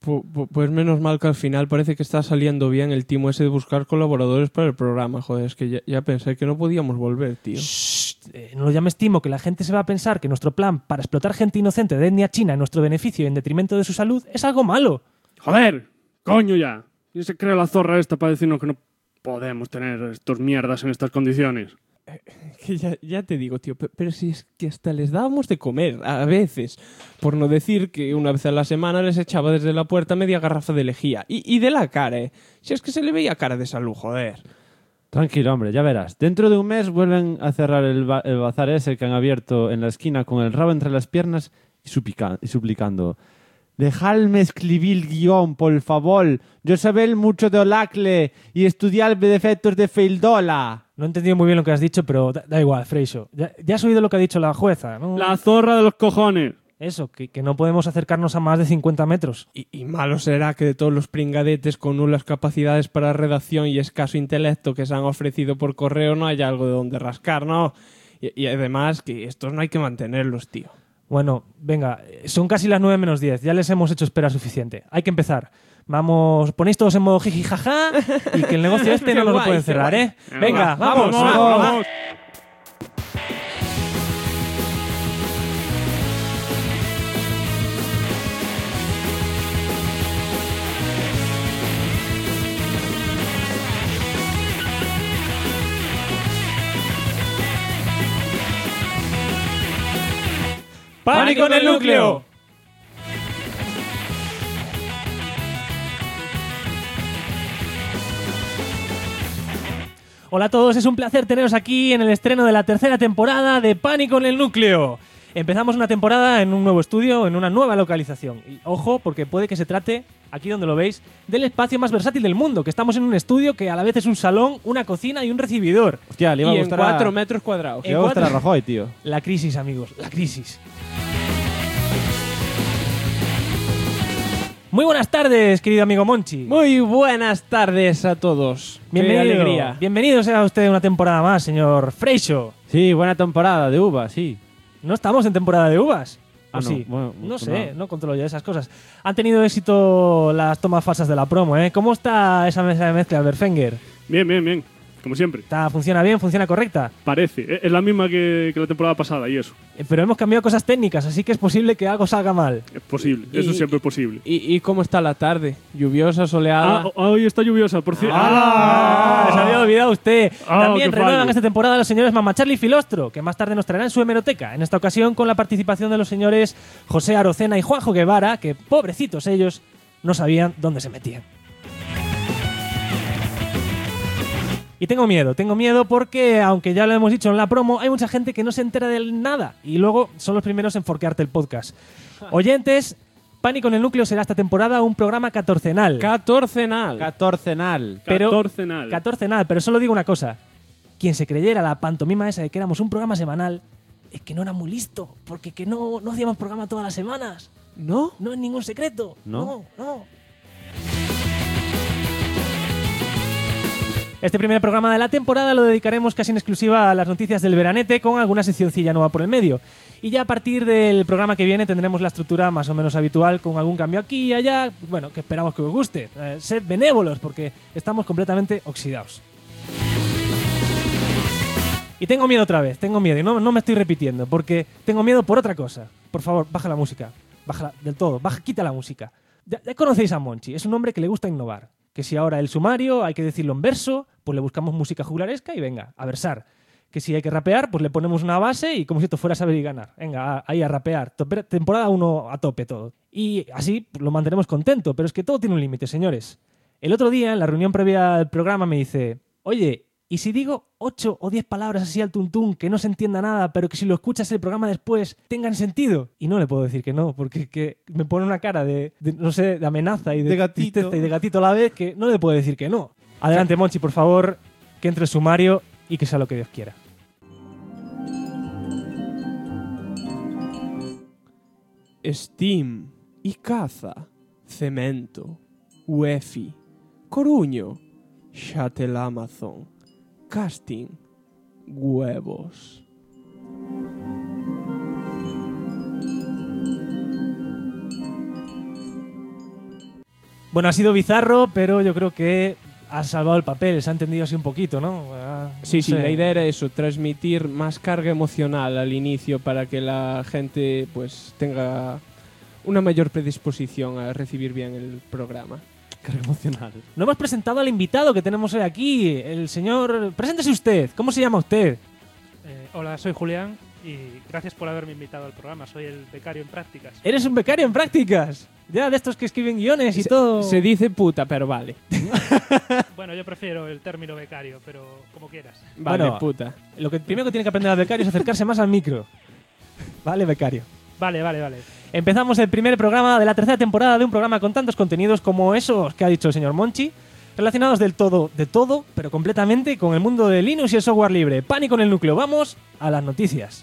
Pues menos mal que al final parece que está saliendo bien el timo ese de buscar colaboradores para el programa. Joder, es que ya pensé que no podíamos volver, tío. No lo llames timo, que la gente se va a pensar que nuestro plan para explotar gente inocente de etnia china en nuestro beneficio y en detrimento de su salud es algo malo. ¡Joder! ¡Coño ya! ¿Quién se cree la zorra esta para decirnos que no podemos tener estos mierdas en estas condiciones? Que ya te digo, tío, pero si es que hasta les dábamos de comer, a veces. Por no decir que una vez a la semana les echaba desde la puerta media garrafa de lejía. Y de la cara, ¿eh? Si es que se le veía cara de salud, joder. Tranquilo, hombre, ya verás. Dentro de un mes vuelven a cerrar el bazar ese que han abierto en la esquina con el rabo entre las piernas y suplicando: «Dejadme escribir el guión, por favor. Yo sabé mucho de Olacle y estudiar defectos de Feildola». No he entendido muy bien lo que has dicho, pero da igual, Freixo. Ya has oído lo que ha dicho la jueza, ¿no? ¡La zorra de los cojones! Eso, que no podemos acercarnos a más de 50 metros. Y malo será que de todos los pringadetes con nulas capacidades para redacción y escaso intelecto que se han ofrecido por correo no haya algo de donde rascar, ¿no? Y además que estos no hay que mantenerlos, tío. Bueno, venga, son casi las 9 menos 10. Ya les hemos hecho espera suficiente. Hay que empezar. Vamos, ponéis todos en modo jiji jaja y que el negocio este no nos lo pueden cerrar, ¿eh? Venga, vamos. ¡Vamos! ¡Pánico en el núcleo! Hola a todos, es un placer teneros aquí en el estreno de la tercera temporada de Pánico en el núcleo. Empezamos una temporada en un nuevo estudio, en una nueva localización. Y ojo, porque puede que se trate, aquí donde lo veis, del espacio más versátil del mundo, que estamos en un estudio que a la vez es un salón, una cocina y un recibidor. Hostia, le iba a Y en gustar 4 metros cuadrados. Le iba a gustar a Rajoy, tío. La crisis, amigos, la crisis. Muy buenas tardes, querido amigo Monchi. Muy buenas tardes a todos. Bienvenido. Qué alegría. Bienvenido sea usted a una temporada más, señor Freixo. Sí, buena temporada de uvas, sí. No estamos en temporada de uvas. ¿O no, sí? bueno, No pues sé, nada. no controlo yo esas cosas. Han tenido éxito las tomas falsas de la promo, ¿eh? ¿Cómo está esa mesa de mezcla, Berfenger? Bien, bien, bien. Como siempre. ¿Funciona bien? ¿Funciona correcta? Parece. Es la misma que la temporada pasada y eso. Pero hemos cambiado cosas técnicas, así que es posible que algo salga mal. Es posible. Eso siempre es posible. ¿Y cómo está la tarde? ¿Lluviosa, soleada? Hoy está lluviosa, por cierto. Se había olvidado usted. También qué renuevan fallo. esta temporada los señores Mamá Charlie y Filostro, que más tarde nos traerán su hemeroteca. En esta ocasión con la participación de los señores José Arocena y Juanjo Guevara, que pobrecitos ellos no sabían dónde se metían. Y tengo miedo porque, aunque ya lo hemos dicho en la promo, hay mucha gente que no se entera de nada y luego son los primeros en forquearte el podcast. Oyentes, Pánico en el Núcleo será esta temporada un programa catorcenal. Catorcenal. Pero, Catorcenal. pero solo digo una cosa. Quien se creyera la pantomima esa de que éramos un programa semanal es que no era muy listo, porque que no hacíamos programa todas las semanas. ¿No? No es ningún secreto. ¿No? No. Este primer programa de la temporada lo dedicaremos casi en exclusiva a las noticias del veranete, con alguna seccioncilla nueva por el medio. Y ya a partir del programa que viene tendremos la estructura más o menos habitual, con algún cambio aquí y allá, bueno, que esperamos que os guste. Sed benévolos, porque estamos completamente oxidados. Y tengo miedo otra vez, y no me estoy repitiendo, porque tengo miedo por otra cosa. Por favor, baja la música, bájala del todo, quita la música. Ya conocéis a Monchi, es un hombre que le gusta innovar. Que si ahora el sumario hay que decirlo en verso, pues le buscamos música juglaresca y venga, a versar. Que si hay que rapear, pues le ponemos una base y como si esto fuera saber y ganar. Venga, ahí a rapear. Temporada 1 a tope todo. Y así pues, lo mantenemos contento, pero es que todo tiene un límite, señores. El otro día, en la reunión previa al programa, me dice: oye, ¿y si digo 8 o 10 palabras así al tuntún, que no se entienda nada, pero que si lo escuchas el programa después tengan sentido? Y no le puedo decir que no, porque que me pone una cara de no sé, de amenaza y de gatito. tristeza y de gatito a la vez, que no le puedo decir que no. Adelante, Monchi, por favor, que entre el sumario y que sea lo que Dios quiera. Steam, Icaza, Cemento, UEFI, Coruño, Shuttle Amazon, Casting, Huevos. Bueno, ha sido bizarro, pero yo creo que has salvado el papel, se ha entendido así un poquito, ¿no? Sí, No sí, sé. la idea era eso, transmitir más carga emocional al inicio para que la gente pues tenga una mayor predisposición a recibir bien el programa. Carga emocional. No hemos presentado al invitado que tenemos hoy aquí, el señor... Preséntese usted, ¿cómo se llama usted? Hola, soy Julián y gracias por haberme invitado al programa. Soy el becario en prácticas. Eres un becario en prácticas. Ya de estos que escriben guiones y todo. Se dice puta, pero vale. Bueno, yo prefiero el término becario, pero como quieras. Vale, Bueno, puta. Lo que primero que tiene que aprender al becario es acercarse más al micro. Vale, becario. Vale. Empezamos el primer programa de la tercera temporada de un programa con tantos contenidos como esos que ha dicho el señor Monchi, relacionados de todo, pero completamente con el mundo de Linux y el software libre. Pánico en el núcleo. Vamos a las noticias.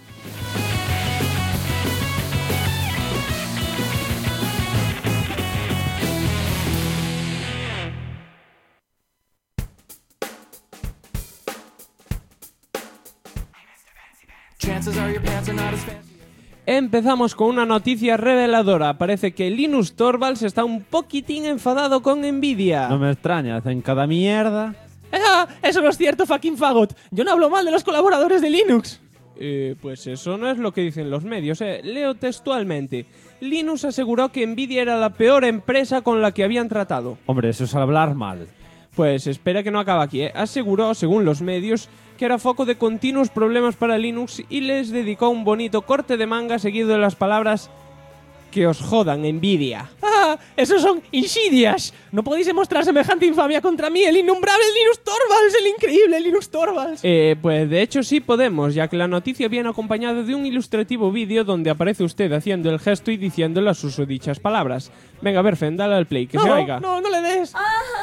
Empezamos con una noticia reveladora. Parece que Linus Torvalds está un poquitín enfadado con Nvidia. No me extraña, hacen cada mierda. ¡Ah! Eso no es cierto, fucking fagot. Yo no hablo mal de los colaboradores de Linux. Pues eso no es lo que dicen los medios. Leo textualmente. Linus aseguró que Nvidia era la peor empresa con la que habían tratado. Hombre, eso es hablar mal. Pues espera que no acabe aquí. Aseguró, según los medios, que era foco de continuos problemas para Linux y les dedicó un bonito corte de manga seguido de las palabras que os jodan, Nvidia. ¡Ah! ¡Esos son insidias! No podéis demostrar semejante infamia contra mí, el innombrable Linus Torvalds, el increíble Linus Torvalds. Pues de hecho sí podemos, ya que la noticia viene acompañada de un ilustrativo vídeo donde aparece usted haciendo el gesto y diciendo las susodichas palabras. Venga, Berfen, dale al play, que se oiga. No le des.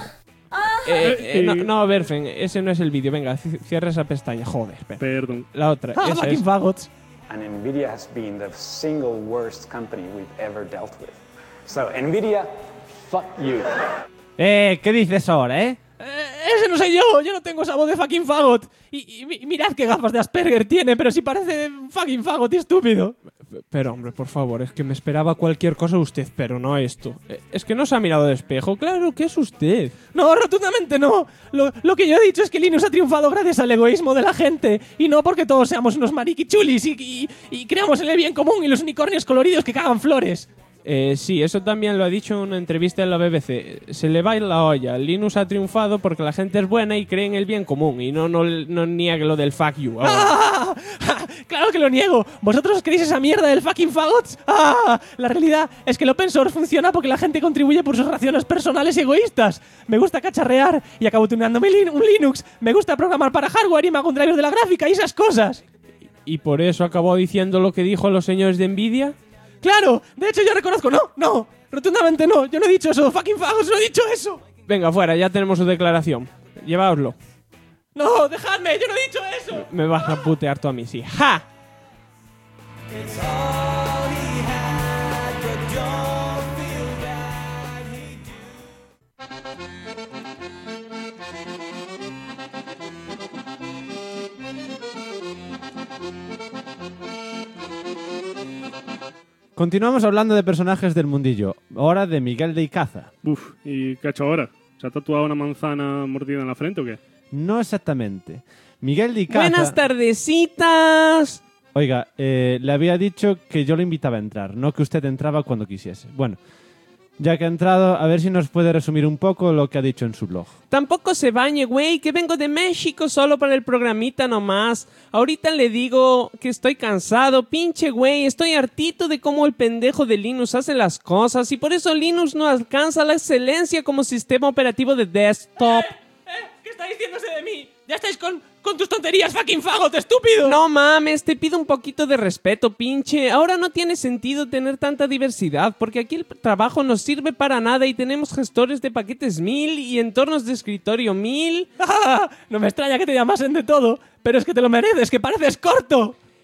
No, Berfen, ese no es el vídeo. Venga, cierra esa pestaña. Joder, espera. Perdón. La otra, esa Fucking es. fagots. And NVIDIA has been the single worst company we've ever dealt with. So, NVIDIA, fuck you. ¿Qué dices ahora, Ese no soy yo no tengo esa voz de fucking fagot. Y mirad qué gafas de Asperger tiene, pero sí parece un fucking fagot y estúpido. Pero hombre, por favor, es que me esperaba cualquier cosa de usted, pero no esto. Es que no se ha mirado de espejo. Claro que es usted. No, rotundamente no. Lo que yo he dicho es que Linux ha triunfado gracias al egoísmo de la gente y no porque todos seamos unos mariquichulis y creamos en el bien común y los unicornios coloridos que cagan flores. Sí, eso también lo ha dicho en una entrevista en la BBC. Se le va la olla. Linux ha triunfado porque la gente es buena y cree en el bien común y no niega lo del fuck you. ¡Ah! ¡Claro que lo niego! ¿Vosotros creéis esa mierda del fucking fagots? ¡Ah! La realidad es que el open source funciona porque la gente contribuye por sus razones personales y egoístas. Me gusta cacharrear y acabo tuneándome un Linux. Me gusta programar para hardware y me hago un driver de la gráfica y esas cosas. ¿Y por eso acabó diciendo lo que dijo a los señores de Nvidia? ¡Claro! De hecho, yo reconozco... ¡No! Rotundamente no. Yo no he dicho eso. ¡Fucking fagots! ¡No he dicho eso! Venga, fuera, ya tenemos su declaración. Llevaoslo. ¡No! ¡Dejadme! ¡Yo no he dicho eso! Me vas a putear tú a mí, sí. ¡Ja! Continuamos hablando de personajes del mundillo. Ahora de Miguel de Icaza. Uf, ¿y qué ha hecho ahora? ¿Se ha tatuado una manzana mordida en la frente o qué? No exactamente. Miguel de Icaza... Buenas tardecitas. Oiga, le había dicho que yo lo invitaba a entrar, no que usted entraba cuando quisiese. Bueno, ya que ha entrado, a ver si nos puede resumir un poco lo que ha dicho en su blog. Tampoco se bañe, güey, que vengo de México solo para el programita nomás. Ahorita le digo que estoy cansado, pinche güey, estoy hartito de cómo el pendejo de Linux hace las cosas y por eso Linux no alcanza la excelencia como sistema operativo de desktop. ¿Qué está diciéndose de mí? ¡Ya estáis con tus tonterías, fucking fagot, estúpido! No mames, te pido un poquito de respeto, pinche. Ahora no tiene sentido tener tanta diversidad, porque aquí el trabajo no sirve para nada y tenemos gestores de paquetes 1000 y entornos de escritorio 1000. No me extraña que te llamasen de todo, pero es que te lo mereces, que pareces corto.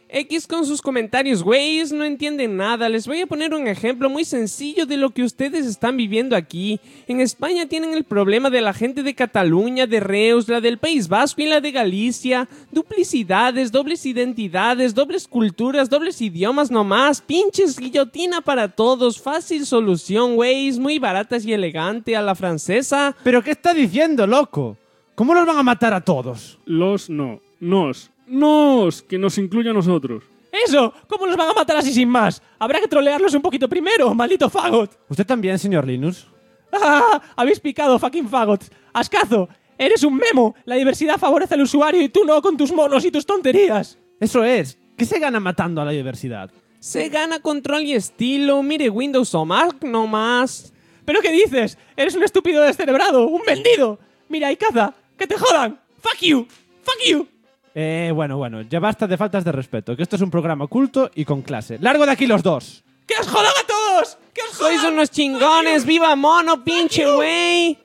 X con sus comentarios, güeyes, no entienden nada. Les voy a poner un ejemplo muy sencillo de lo que ustedes están viviendo aquí. En España tienen el problema de la gente de Cataluña, de Reus, la del País Vasco y la de Galicia. Duplicidades, dobles identidades, dobles culturas, dobles idiomas nomás. Pinches guillotina para todos. Fácil solución, güeyes, muy baratas y elegante a la francesa. ¿Pero qué está diciendo, loco? ¿Cómo los van a matar a todos? Los no. Que nos incluya a nosotros. ¡Eso! ¿Cómo los van a matar así sin más? Habrá que trolearlos un poquito primero, maldito fagot. ¿Usted también, señor Linus? ¡Ah! Habéis picado, fucking fagots. ¡Ascazo! Eres un memo. La diversidad favorece al usuario y tú no con tus monos y tus tonterías. Eso es. ¿Qué se gana matando a la diversidad? Se gana control y estilo. Mire Windows o Mac nomás. ¿Pero qué dices? Eres un estúpido descerebrado, un vendido. Mira, Icaza, que te jodan. ¡Fuck you! ¡Fuck you! Bueno, ya basta de faltas de respeto, que esto es un programa culto y con clase. ¡Largo de aquí los dos! ¡Que os jodan a todos! ¡Que os jodan! ¡Sois unos chingones! ¡Viva mono, pinche güey!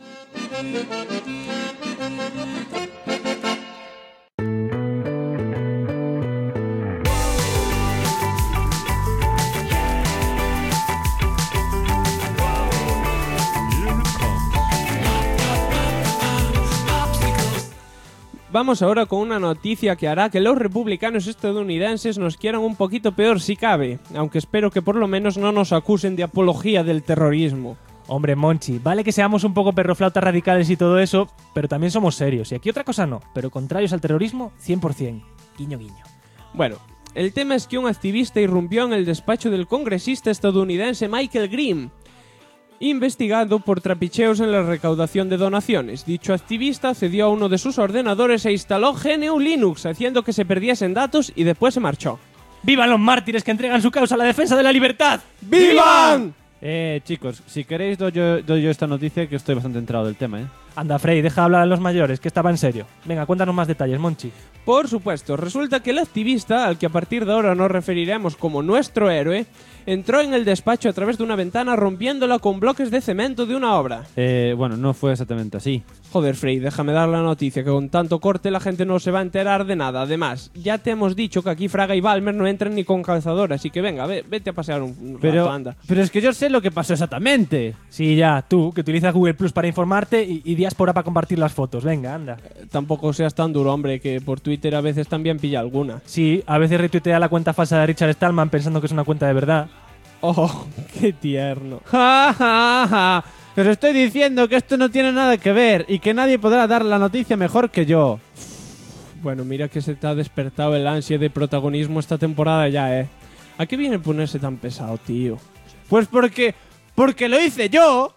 Vamos ahora con una noticia que hará que los republicanos estadounidenses nos quieran un poquito peor si cabe, aunque espero que por lo menos no nos acusen de apología del terrorismo. Hombre, Monchi, vale que seamos un poco perroflautas radicales y todo eso, pero también somos serios. Y aquí otra cosa no, pero contrarios al terrorismo, 100%. Guiño, guiño. Bueno, el tema es que un activista irrumpió en el despacho del congresista estadounidense Michael Grimm, investigado por trapicheos en la recaudación de donaciones. Dicho activista accedió a uno de sus ordenadores e instaló GNU Linux, haciendo que se perdiesen datos y después se marchó. ¡Vivan los mártires que entregan su causa a la defensa de la libertad! ¡Vivan! Chicos, si queréis doy yo esta noticia, que estoy bastante enterado del tema, Anda, Frey, deja hablar a los mayores, que estaba en serio. Venga, cuéntanos más detalles, Monchi. Por supuesto, resulta que el activista, al que a partir de ahora nos referiremos como nuestro héroe, entró en el despacho a través de una ventana rompiéndola con bloques de cemento de una obra. Bueno, no fue exactamente así. Joder, Frey, déjame dar la noticia, que con tanto corte la gente no se va a enterar de nada. Además, ya te hemos dicho que aquí Fraga y Balmer no entran ni con calzador, así que venga, vete a pasear un rato, anda. Pero es que yo sé lo que pasó exactamente. Sí, ya, tú, que utilizas Google Plus para informarte y Diáspora para compartir las fotos. Venga, anda. Tampoco seas tan duro, hombre, que por Twitter a veces también pilla alguna. Sí, a veces retuitea la cuenta falsa de Richard Stallman pensando que es una cuenta de verdad. Oh, qué tierno. ¡Ja, ja, ja! Os estoy diciendo que esto no tiene nada que ver y que nadie podrá dar la noticia mejor que yo. Bueno, mira que se te ha despertado el ansia de protagonismo esta temporada ya, ¿A qué viene ponerse tan pesado, tío? Pues porque lo hice yo.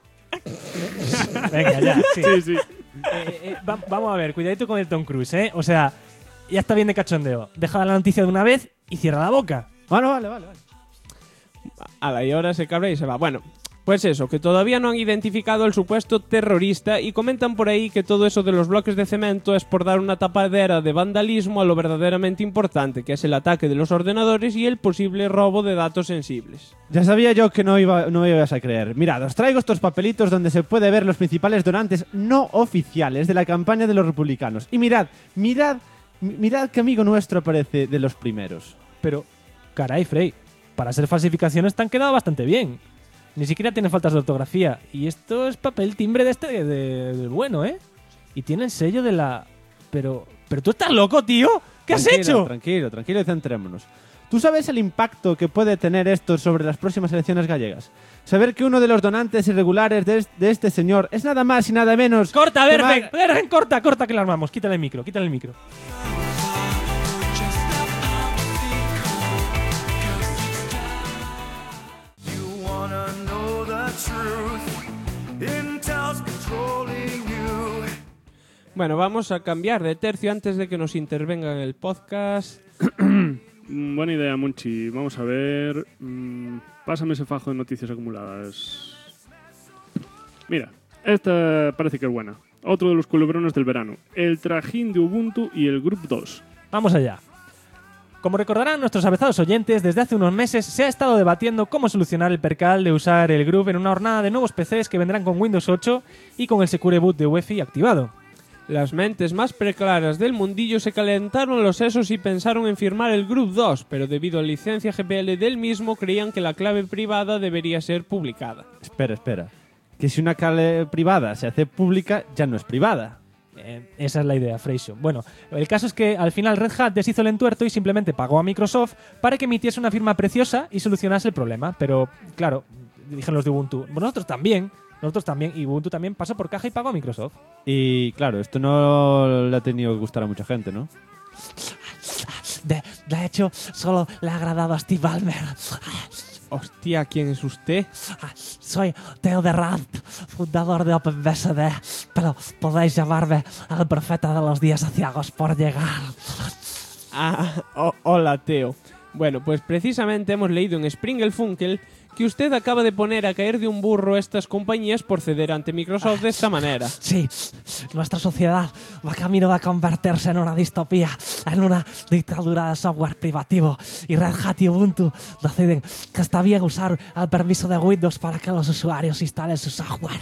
Venga, ya, sí. Sí. Vamos a ver, cuidadito con el Tom Cruise, O sea, ya está bien de cachondeo. Deja la noticia de una vez y cierra la boca. Bueno, vale. Y ahora se cabra y se va. Bueno, pues eso, que todavía no han identificado el supuesto terrorista y comentan por ahí que todo eso de los bloques de cemento es por dar una tapadera de vandalismo a lo verdaderamente importante, que es el ataque de los ordenadores y el posible robo de datos sensibles. Ya sabía yo que no me ibas a creer. Mirad, os traigo estos papelitos donde se puede ver los principales donantes no oficiales de la campaña de los republicanos. Y mirad qué amigo nuestro aparece de los primeros. Pero, caray, Frey, para ser falsificaciones te han quedado bastante bien. Ni siquiera tienen faltas de ortografía. Y esto es papel timbre del bueno, Y tiene el sello de la... Pero tú estás loco, tío. ¿Qué has hecho? Tranquilo y centrémonos. ¿Tú sabes el impacto que puede tener esto sobre las próximas elecciones gallegas? Saber que uno de los donantes irregulares de este señor es nada más y nada menos... ¡Corta, Berben! ¡Corta, que la armamos! Quítale el micro. Bueno, vamos a cambiar de tercio antes de que nos intervenga en el podcast. Buena idea, Monchi. Vamos a ver. Pásame ese fajo de noticias acumuladas. Mira, esta parece que es buena. Otro de los culebrones del verano. El trajín de Ubuntu y el Group 2. Vamos allá. Como recordarán nuestros avezados oyentes, desde hace unos meses se ha estado debatiendo cómo solucionar el percal de usar el Group en una hornada de nuevos PCs que vendrán con Windows 8 y con el Secure Boot de UEFI activado. Las mentes más preclaras del mundillo se calentaron los sesos y pensaron en firmar el Group 2, pero debido a la licencia GPL del mismo creían que la clave privada debería ser publicada. Espera. Que si una clave privada se hace pública, ya no es privada. Esa es la idea, Freixo. Bueno, el caso es que al final Red Hat deshizo el entuerto y simplemente pagó a Microsoft para que emitiese una firma preciosa y solucionase el problema. Pero, claro, dijeron los de Ubuntu, nosotros también, y Ubuntu también pasó por caja y pagó a Microsoft. Y claro, esto no le ha tenido que gustar a mucha gente, ¿no? De hecho, solo le ha agradado a Steve Ballmer. Hostia, ¿quién es usted? Soy Theo de Rad, fundador de OpenBSD, pero podéis llamarme el profeta de los días aciagos por llegar. Hola, Teo. Bueno, pues precisamente hemos leído en Springelfunkel que usted acaba de poner a caer de un burro estas compañías por ceder ante Microsoft de esta manera. Sí, nuestra sociedad va camino a convertirse en una distopía, en una dictadura de software privativo. Y Red Hat y Ubuntu deciden que está bien usar el permiso de Windows para que los usuarios instalen su software.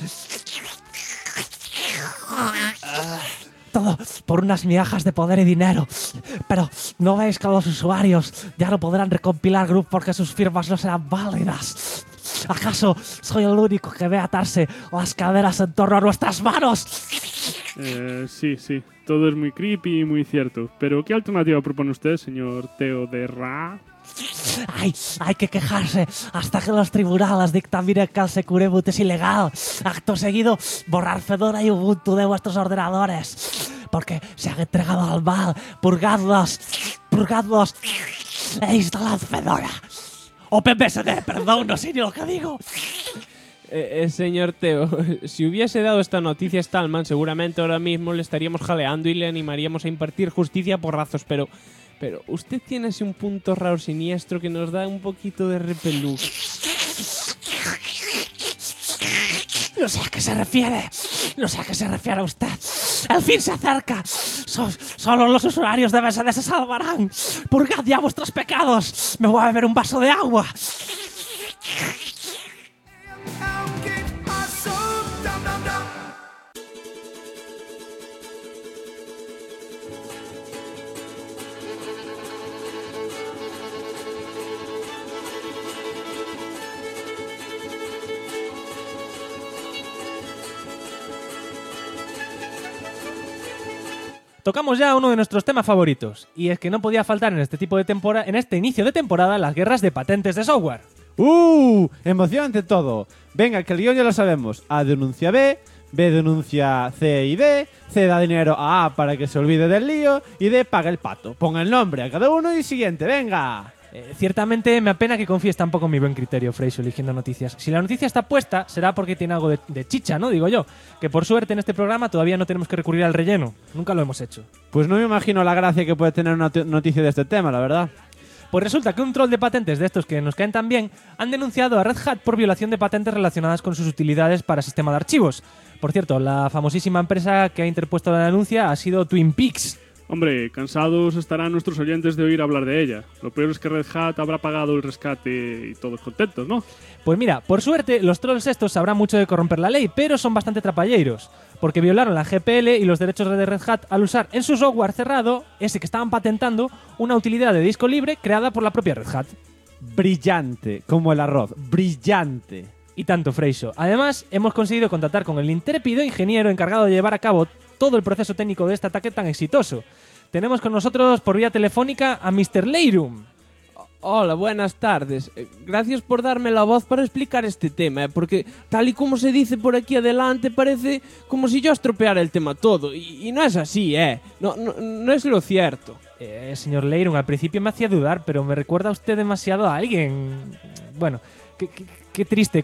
Todo por unas migajas de poder y dinero. Pero ¿no veis que los usuarios ya no podrán recompilar Group porque sus firmas no serán válidas? ¿Acaso soy el único que ve atarse las caderas en torno a nuestras manos? Sí. Todo es muy creepy y muy cierto. Pero ¿qué alternativa propone usted, señor Theo de Ra? Hay que quejarse hasta que los tribunales dictaminen que el Secure Boot es ilegal. Acto seguido, borrar Fedora y Ubuntu de vuestros ordenadores. Porque se han entregado al mal. Purgadlos e instalad Fedora. OpenBSD, perdón, no sé ni lo que digo. Señor Teo, si hubiese dado esta noticia a Stallman, seguramente ahora mismo le estaríamos jaleando y le animaríamos a impartir justicia a porrazos, pero usted tiene así un punto raro siniestro que nos da un poquito de repelús. No sé a qué se refiere usted. El fin se acerca. Solo los usuarios de BSD se salvarán. Purgad ya vuestros pecados. Me voy a beber un vaso de agua. Tocamos ya uno de nuestros temas favoritos, y es que no podía faltar en este inicio de temporada las guerras de patentes de software. Emocionante todo. Venga, que el guión ya lo sabemos. A denuncia B, B denuncia C y D, C da dinero a A para que se olvide del lío y D paga el pato. Ponga el nombre a cada uno y siguiente, venga. Ciertamente me apena que confíes tampoco en mi buen criterio, Freixo, eligiendo noticias. Si la noticia está puesta, será porque tiene algo de chicha, ¿no? Digo yo. Que por suerte en este programa todavía no tenemos que recurrir al relleno. Nunca lo hemos hecho. Pues no me imagino la gracia que puede tener una noticia de este tema, la verdad. Pues resulta que un troll de patentes de estos que nos caen tan bien han denunciado a Red Hat por violación de patentes relacionadas con sus utilidades para sistema de archivos. Por cierto, la famosísima empresa que ha interpuesto la denuncia ha sido Twin Peaks. Hombre, cansados estarán nuestros oyentes de oír hablar de ella. Lo peor es que Red Hat habrá pagado el rescate y todos contentos, ¿no? Pues mira, por suerte, los trolls estos sabrán mucho de corromper la ley, pero son bastante trapalleiros, porque violaron la GPL y los derechos de Red Hat al usar en su software cerrado, ese que estaban patentando, una utilidad de disco libre creada por la propia Red Hat. Brillante, como el arroz, brillante. Y tanto, Freixo. Además, hemos conseguido contactar con el intrépido ingeniero encargado de llevar a cabo todo el proceso técnico de este ataque tan exitoso. Tenemos con nosotros por vía telefónica a Mr. Leirum. Hola, buenas tardes. Gracias por darme la voz para explicar este tema, porque tal y como se dice por aquí adelante parece como si yo estropeara el tema todo, y no es así, no es lo cierto. Señor Leirum, al principio me hacía dudar, pero me recuerda usted demasiado a alguien. Bueno, qué triste.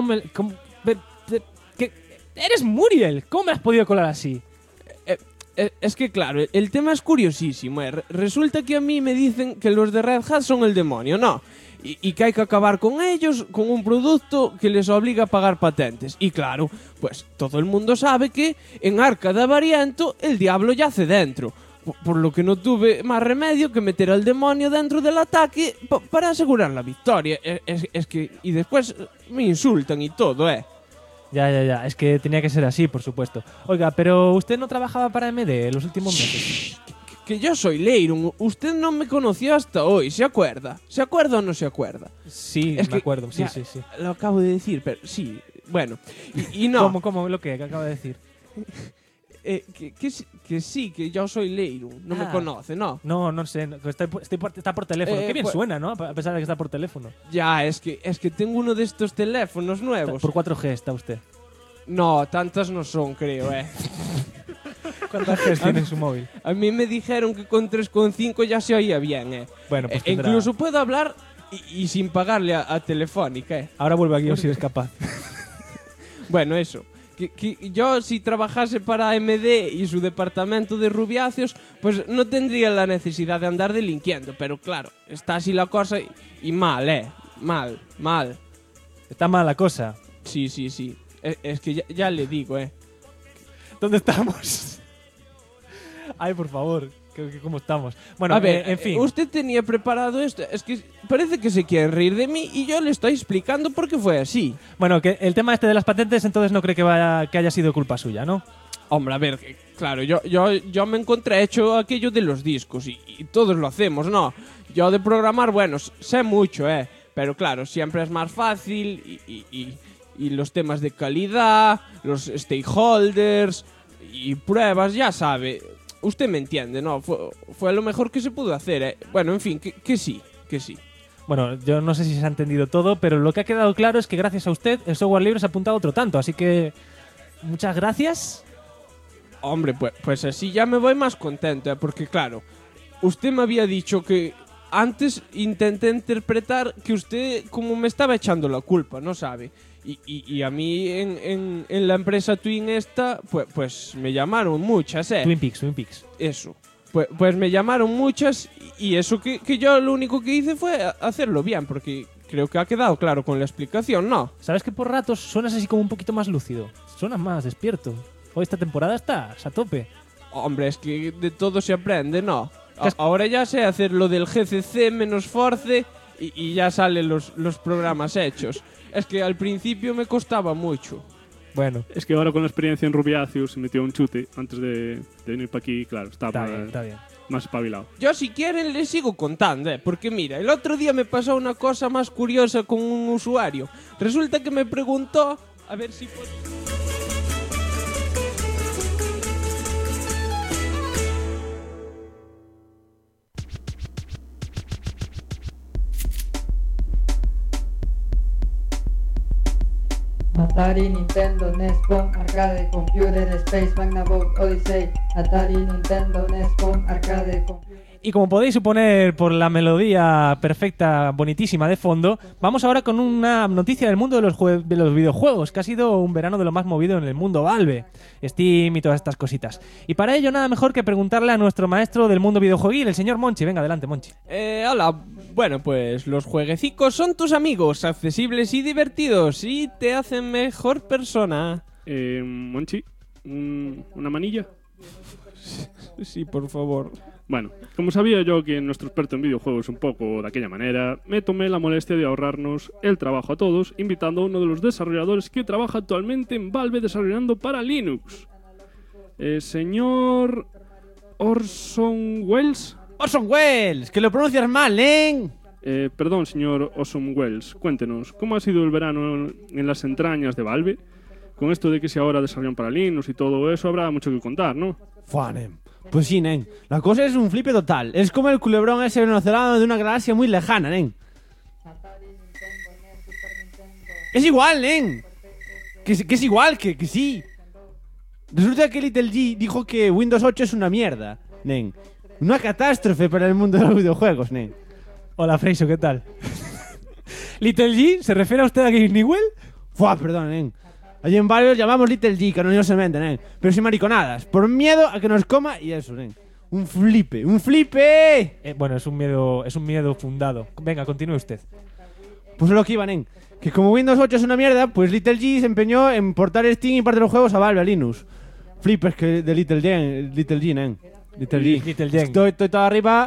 ¡Eres Muriel! ¿Cómo me has podido colar así? Es que claro, el tema es curiosísimo. Resulta que a mí me dicen que los de Red Hat son el demonio, ¿no? Y que hay que acabar con ellos con un producto que les obliga a pagar patentes. Y claro, pues todo el mundo sabe que en Arca de Avariento el diablo yace dentro. Por lo que no tuve más remedio que meter al demonio dentro del ataque para asegurar la victoria. Es que... Y después me insultan y todo, Ya. Es que tenía que ser así, por supuesto. Oiga, pero usted no trabajaba para AMD en los últimos meses. Que yo soy Leirun. Usted no me conoció hasta hoy, ¿se acuerda? ¿Se acuerda o no se acuerda? Sí, Es me que acuerdo. Sí, ya sí. Lo acabo de decir, pero sí. Bueno, y no. ¿Cómo lo que acaba de decir? Que sí, que yo soy Leirun. No me conoce, ¿no? No sé. No, está por teléfono. Qué bien pues- suena, ¿no? A pesar de que está por teléfono. Ya, es que tengo uno de estos teléfonos nuevos. Por 4G está usted. No, tantas no son, creo, ¿Cuántas Gs tiene en su móvil? A mí me dijeron que con 3,5 ya se oía bien, Bueno, pues tendrá- Incluso puedo hablar y sin pagarle a Telefónica, Ahora vuelve aquí si eres capaz. Bueno, eso. Que yo, si trabajase para AMD y su departamento de rubiáceos, pues no tendría la necesidad de andar delinquiendo. Pero claro, está así la cosa y mal, Mal. Está mal la cosa. Sí. Es que ya le digo, ¿Dónde estamos? Ay, por favor. ¿Cómo estamos? Bueno, a ver, en fin. usted tenía preparado esto. Es que parece que se quiere reír de mí y yo le estoy explicando por qué fue así. Bueno, que el tema este de las patentes, entonces no cree que haya sido culpa suya, ¿no? Hombre, a ver, claro, yo me encontré hecho aquello de los discos y todos lo hacemos, ¿no? Yo de programar, bueno, sé mucho, pero claro, siempre es más fácil y los temas de calidad, los stakeholders y pruebas, ya sabe. Usted me entiende, ¿no? Fue lo mejor que se pudo hacer, Bueno, en fin, que sí. Bueno, yo no sé si se ha entendido todo, pero lo que ha quedado claro es que gracias a usted el software libre se ha apuntado otro tanto, así que muchas gracias. Hombre, pues así ya me voy más contento, porque claro, usted me había dicho que antes intenté interpretar que usted como me estaba echando la culpa, ¿no sabe? Y a mí en la empresa Twin esta, pues me llamaron muchas, Twin Peaks. Eso. Pues me llamaron muchas y eso que yo lo único que hice fue hacerlo bien, porque creo que ha quedado claro con la explicación, ¿no? ¿Sabes que por ratos suenas así como un poquito más lúcido? Suenas más despierto. Hoy esta temporada estás a tope. Hombre, es que de todo se aprende, ¿no? Ahora ya sé hacer lo del GCC menos Force y ya salen los programas hechos. Es que al principio me costaba mucho. Bueno, Es que ahora con la experiencia en Rubiáceos se metió un chute antes de venir para aquí, claro, está bien. más espabilado. Yo si quieren les sigo contando, porque mira, el otro día me pasó una cosa más curiosa con un usuario. Resulta que me preguntó a ver si... Atari, Nintendo, NES, Pong, Arcade, Computer, Space, Magnavox, Odyssey. Atari, Nintendo, NES, Pong, Arcade, Computer. Y como podéis suponer por la melodía perfecta, bonitísima de fondo, vamos ahora con una noticia del mundo de los videojuegos, que ha sido un verano de lo más movido en el mundo Valve, Steam y todas estas cositas. Y para ello nada mejor que preguntarle a nuestro maestro del mundo videojueguil, el señor Monchi. Venga, adelante, Monchi. Hola, bueno, pues los jueguecicos son tus amigos, accesibles y divertidos y te hacen mejor persona. Monchi, ¿una manilla? Sí, por favor. Bueno, como sabía yo que nuestro experto en videojuegos es un poco de aquella manera, me tomé la molestia de ahorrarnos el trabajo a todos, invitando a uno de los desarrolladores que trabaja actualmente en Valve desarrollando para Linux. Señor Orson Welles. Orson Welles, que lo pronuncias mal, Perdón, señor Orson Welles, cuéntenos, ¿cómo ha sido el verano en las entrañas de Valve? Con esto de que si ahora desarrollan para Linux y todo eso, habrá mucho que contar, ¿no? Fuanem. Pues sí, nen. La cosa es un flipe total. Es como el culebrón ese venezolano de una galaxia muy lejana, nen. Atari, Nintendo, NES, Super Nintendo. Es igual, nen. Que es igual, que sí. Resulta que Little G dijo que Windows 8 es una mierda, nen. Una catástrofe para el mundo de los videojuegos, nen. Hola, Freiso, ¿qué tal? ¿Little G? ¿Se refiere a usted a Gabe Newell? Fua, perdón, nen. Allí en Valve llamamos Little G, cariñosamente, nen. Pero sin mariconadas. Por miedo a que nos coma y eso, nen. ¡Un flipe! ¡Un flipe! Bueno, es un miedo fundado. Venga, continúe usted. Pues lo que iba, nen. Que como Windows 8 es una mierda, pues Little G se empeñó en portar Steam y parte de los juegos a Valve, a Linux. Flipes que de Little G, nen. Little G. Estoy todo arriba.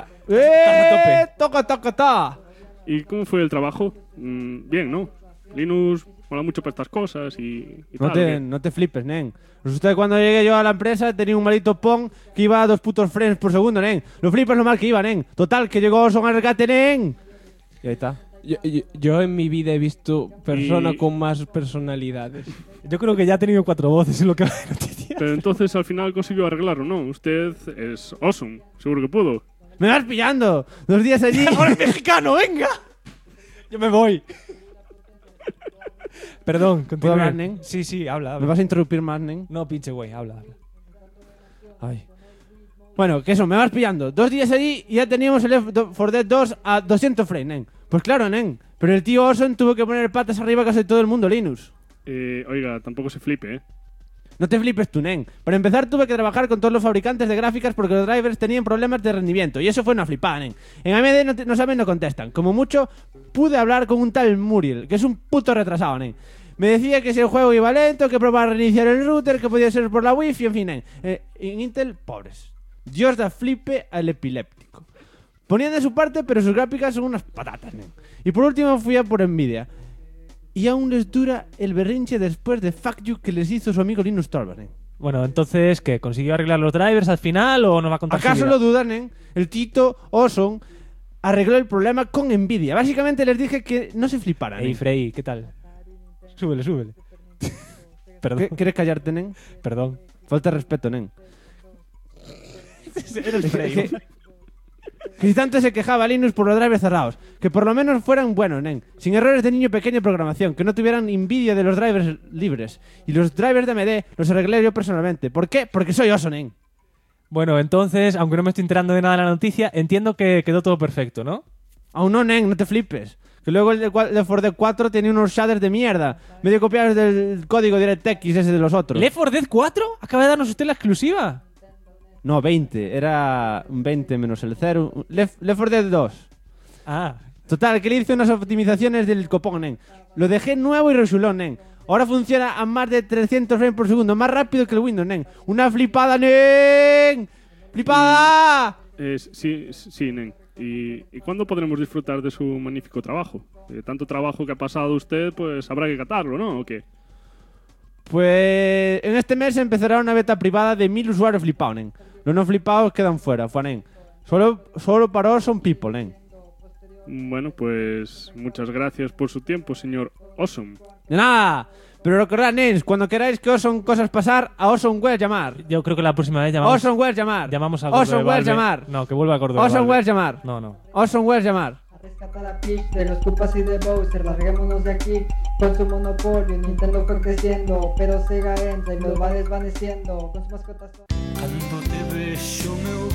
Estás a ¡Toca! ¿Y cómo fue el trabajo? Bien, ¿no? Linux mola mucho para estas cosas y No tal. no te flipes, nen. Resulta que cuando llegué yo a la empresa tenía un maldito Pong que iba a 2 putos frames por segundo, nen. Lo flipas lo mal que iba, nen. Total, que llegó Son al rescate, nen. Y ahí está. Yo en mi vida he visto persona Y- con más personalidades. Yo creo que ya ha tenido 4 voces en lo que va de noticia. Pero entonces al final consiguió arreglarlo, ¿no? Usted es awesome, seguro que pudo. ¡Me vas pillando! 2 días allí. ¡Ahora es mexicano, venga! Yo me voy. Perdón, continúe. ¿Puedo hablar, nen? Sí, habla. ¿Me vas a interrumpir más, nen? No, pinche güey, habla. Ay. Bueno, que eso, me vas pillando. 2 días allí y ya teníamos el Left 4 Dead 2 a 200 frames, nen. Pues claro, nen. Pero el tío Orson tuvo que poner patas arriba casi todo el mundo Linux. Oiga, tampoco se flipe, ¿eh? No te flipes tú, nen. Para empezar tuve que trabajar con todos los fabricantes de gráficas porque los drivers tenían problemas de rendimiento. Y eso fue una flipada, nen. En AMD no saben, no contestan. Como mucho, pude hablar con un tal Muriel, que es un puto retrasado, nen. Me decía que si el juego iba lento, que probaba reiniciar el router, que podía ser por la wifi, en fin, nen. En Intel, pobres. Dios da flipe al epiléptico. Ponían de su parte, pero sus gráficas son unas patatas, nen. Y por último fui a por Nvidia. Y aún les dura el berrinche después de fuck you que les hizo su amigo Linus Torvalds, nen. Bueno, entonces, ¿qué? ¿Consiguió arreglar los drivers al final o no va a contar su ¿Acaso vida? lo dudan, nen? El Tito Orson arregló el problema con Nvidia. Básicamente les dije que no se fliparan. Ey, nen. Frey, ¿qué tal? Súbele. Perdón, ¿Quieres callarte, nen? perdón. Falta de respeto, nen. Era el Frey. Que si tanto se quejaba Linux por los drivers cerrados, que por lo menos fueran buenos, nen, sin errores de niño pequeño en programación, que no tuvieran envidia de los drivers libres. Y los drivers de AMD los arreglé yo personalmente. ¿Por qué? Porque soy oso, nen. Bueno, entonces, aunque no me estoy enterando de nada de la noticia, entiendo que quedó todo perfecto, ¿no? Aún no, nen, no te flipes. Que luego el de 4 tiene unos shaders de mierda, medio copiados del código DirectX ese de los otros. ¿Left 4 Dead 4? Acaba de darnos usted la exclusiva. No, 20. Era un 20 menos el 0. Left 4 Dead 2. Ah, Total, que le hice unas optimizaciones del copón, nen. Lo dejé nuevo y resulón, nen. Ahora funciona a más de 300 frames por segundo, más rápido que el Windows, nen. ¡Una flipada, nen! ¡Flipada! Sí, Nen. ¿Y cuándo podremos disfrutar de su magnífico trabajo? Tanto trabajo que ha pasado usted, pues habrá que catarlo, ¿no? ¿O qué? Pues en este mes empezará una beta privada de 1000 usuarios flipados, nen. Los no flipados quedan fuera, nen. Solo para Awesome People, nen. Bueno, pues muchas gracias por su tiempo, señor Awesome. De nada. Pero recordad, nens, cuando queráis que Awesome cosas pasar, a Awesomeware llamar. yo creo que la próxima vez llamamos, Awesomeware llamar. llamamos a Gordo de Awesomeware Valve. llamar. No, que vuelva a Gordo de Awesomeware Valve. llamar. No. Awesomeware llamar. A rescatar a Peach de los Koopas y de Bowser, larguémonos de aquí con su monopolio. Nintendo fue creciendo, pero Sega entra y los va desvaneciendo con sus mascotas. Cando te vexo, meu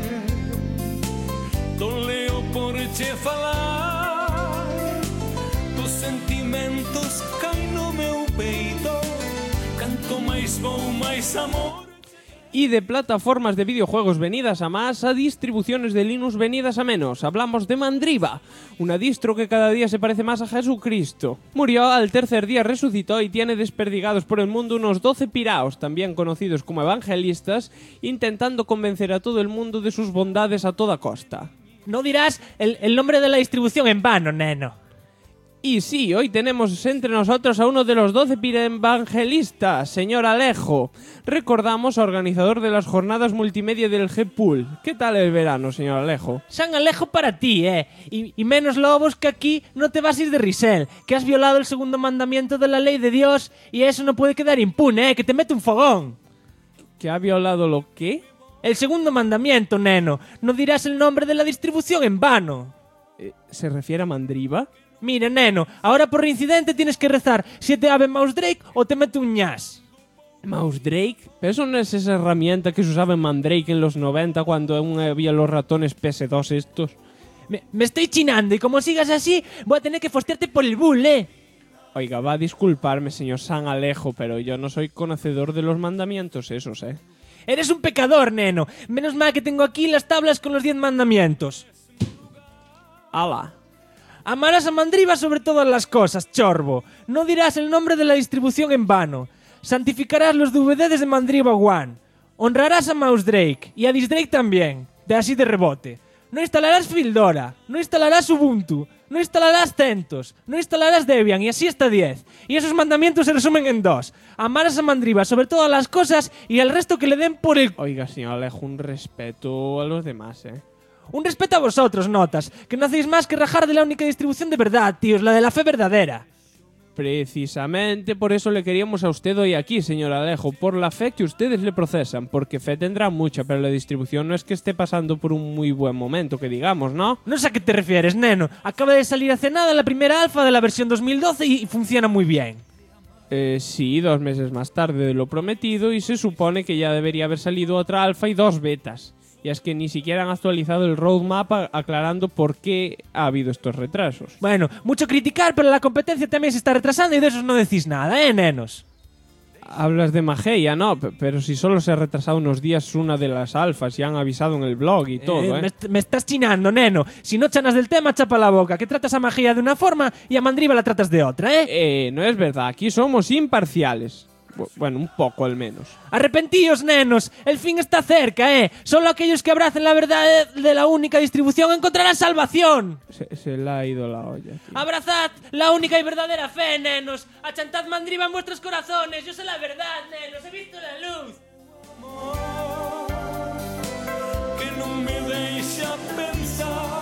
ben, doleo por che falar, dos sentimentos caen no meu peito, canto máis vou, máis amor. Y de plataformas de videojuegos venidas a más a distribuciones de Linux venidas a menos. Hablamos de Mandriva, una distro que cada día se parece más a Jesucristo. Murió al tercer día, resucitó y tiene desperdigados por el mundo unos 12 piraos, también conocidos como evangelistas, intentando convencer a todo el mundo de sus bondades a toda costa. No dirás el nombre de la distribución en vano, neno. Y sí, hoy tenemos entre nosotros a uno de los 12 evangelistas, señor Alejo. Recordamos, organizador de las jornadas multimedia del G-Pool. ¿Qué tal el verano, señor Alejo? San Alejo para ti, y menos lobos que aquí no te vas a ir de risel, que has violado el segundo mandamiento de la ley de Dios y eso no puede quedar impune, que te mete un fogón. ¿Que ha violado lo qué? El segundo mandamiento, neno. No dirás el nombre de la distribución en vano. ¿Se refiere a Mandriva? Mira, neno, ahora por reincidente tienes que rezar 7 Ave Mouse Drake o te mete un ñas. ¿Mouse Drake? Pero eso no es esa herramienta que se usaba en Mandrake en los 90 cuando aún había los ratones PS2 estos. Me estoy chinando y como sigas así voy a tener que fostearte por el bull, Oiga, va a disculparme, señor San Alejo, pero yo no soy conocedor de los mandamientos esos, Eres un pecador, neno. Menos mal que tengo aquí las tablas con los 10 mandamientos. ¡Hala! Amarás a Mandriva sobre todas las cosas, chorbo. No dirás el nombre de la distribución en vano. Santificarás los DVDs de Mandriva One. Honrarás a Mouse Drake y a Disdrake también, de así de rebote. No instalarás Fildora, no instalarás Ubuntu. no instalarás CentOS, no instalarás Debian y así hasta 10. Y esos mandamientos se resumen en 2. Amar a Mandriva sobre todas las cosas y el resto que le den por el... Oiga, señor Alejo, un respeto a los demás, ¿eh? Un respeto a vosotros, notas, que no hacéis más que rajar de la única distribución de verdad, tíos, la de la fe verdadera. Precisamente por eso le queríamos a usted hoy aquí, señor Alejo, por la fe que ustedes le procesan, porque fe tendrá mucha, pero la distribución no es que esté pasando por un muy buen momento, que digamos, ¿no? No sé a qué te refieres, neno. Acaba de salir hace nada la primera alfa de la versión 2012 y funciona muy bien. Sí, 2 meses más tarde de lo prometido y se supone que ya debería haber salido otra alfa y 2 betas. Y es que ni siquiera han actualizado el roadmap aclarando por qué ha habido estos retrasos. Bueno, mucho criticar, pero la competencia también se está retrasando y de eso no decís nada, nenos. Hablas de Mageia, ¿no? Pero si solo se ha retrasado unos días una de las alfas y han avisado en el blog y todo, ¿eh? Me estás chinando, neno. Si no chanas del tema, chapa la boca. Que tratas a Mageia de una forma y a Mandriva la tratas de otra, ¿eh? No es verdad. Aquí somos imparciales. Bueno, un poco al menos. Arrepentíos, nenos. El fin está cerca, ¿eh? Solo aquellos que abracen la verdad de la única distribución encontrarán salvación. Se le ha ido la olla, tío. Abrazad la única y verdadera fe, nenos. Achantad Mandriva en vuestros corazones. Yo sé la verdad, nenos. He visto la luz. Que no me deja pensar.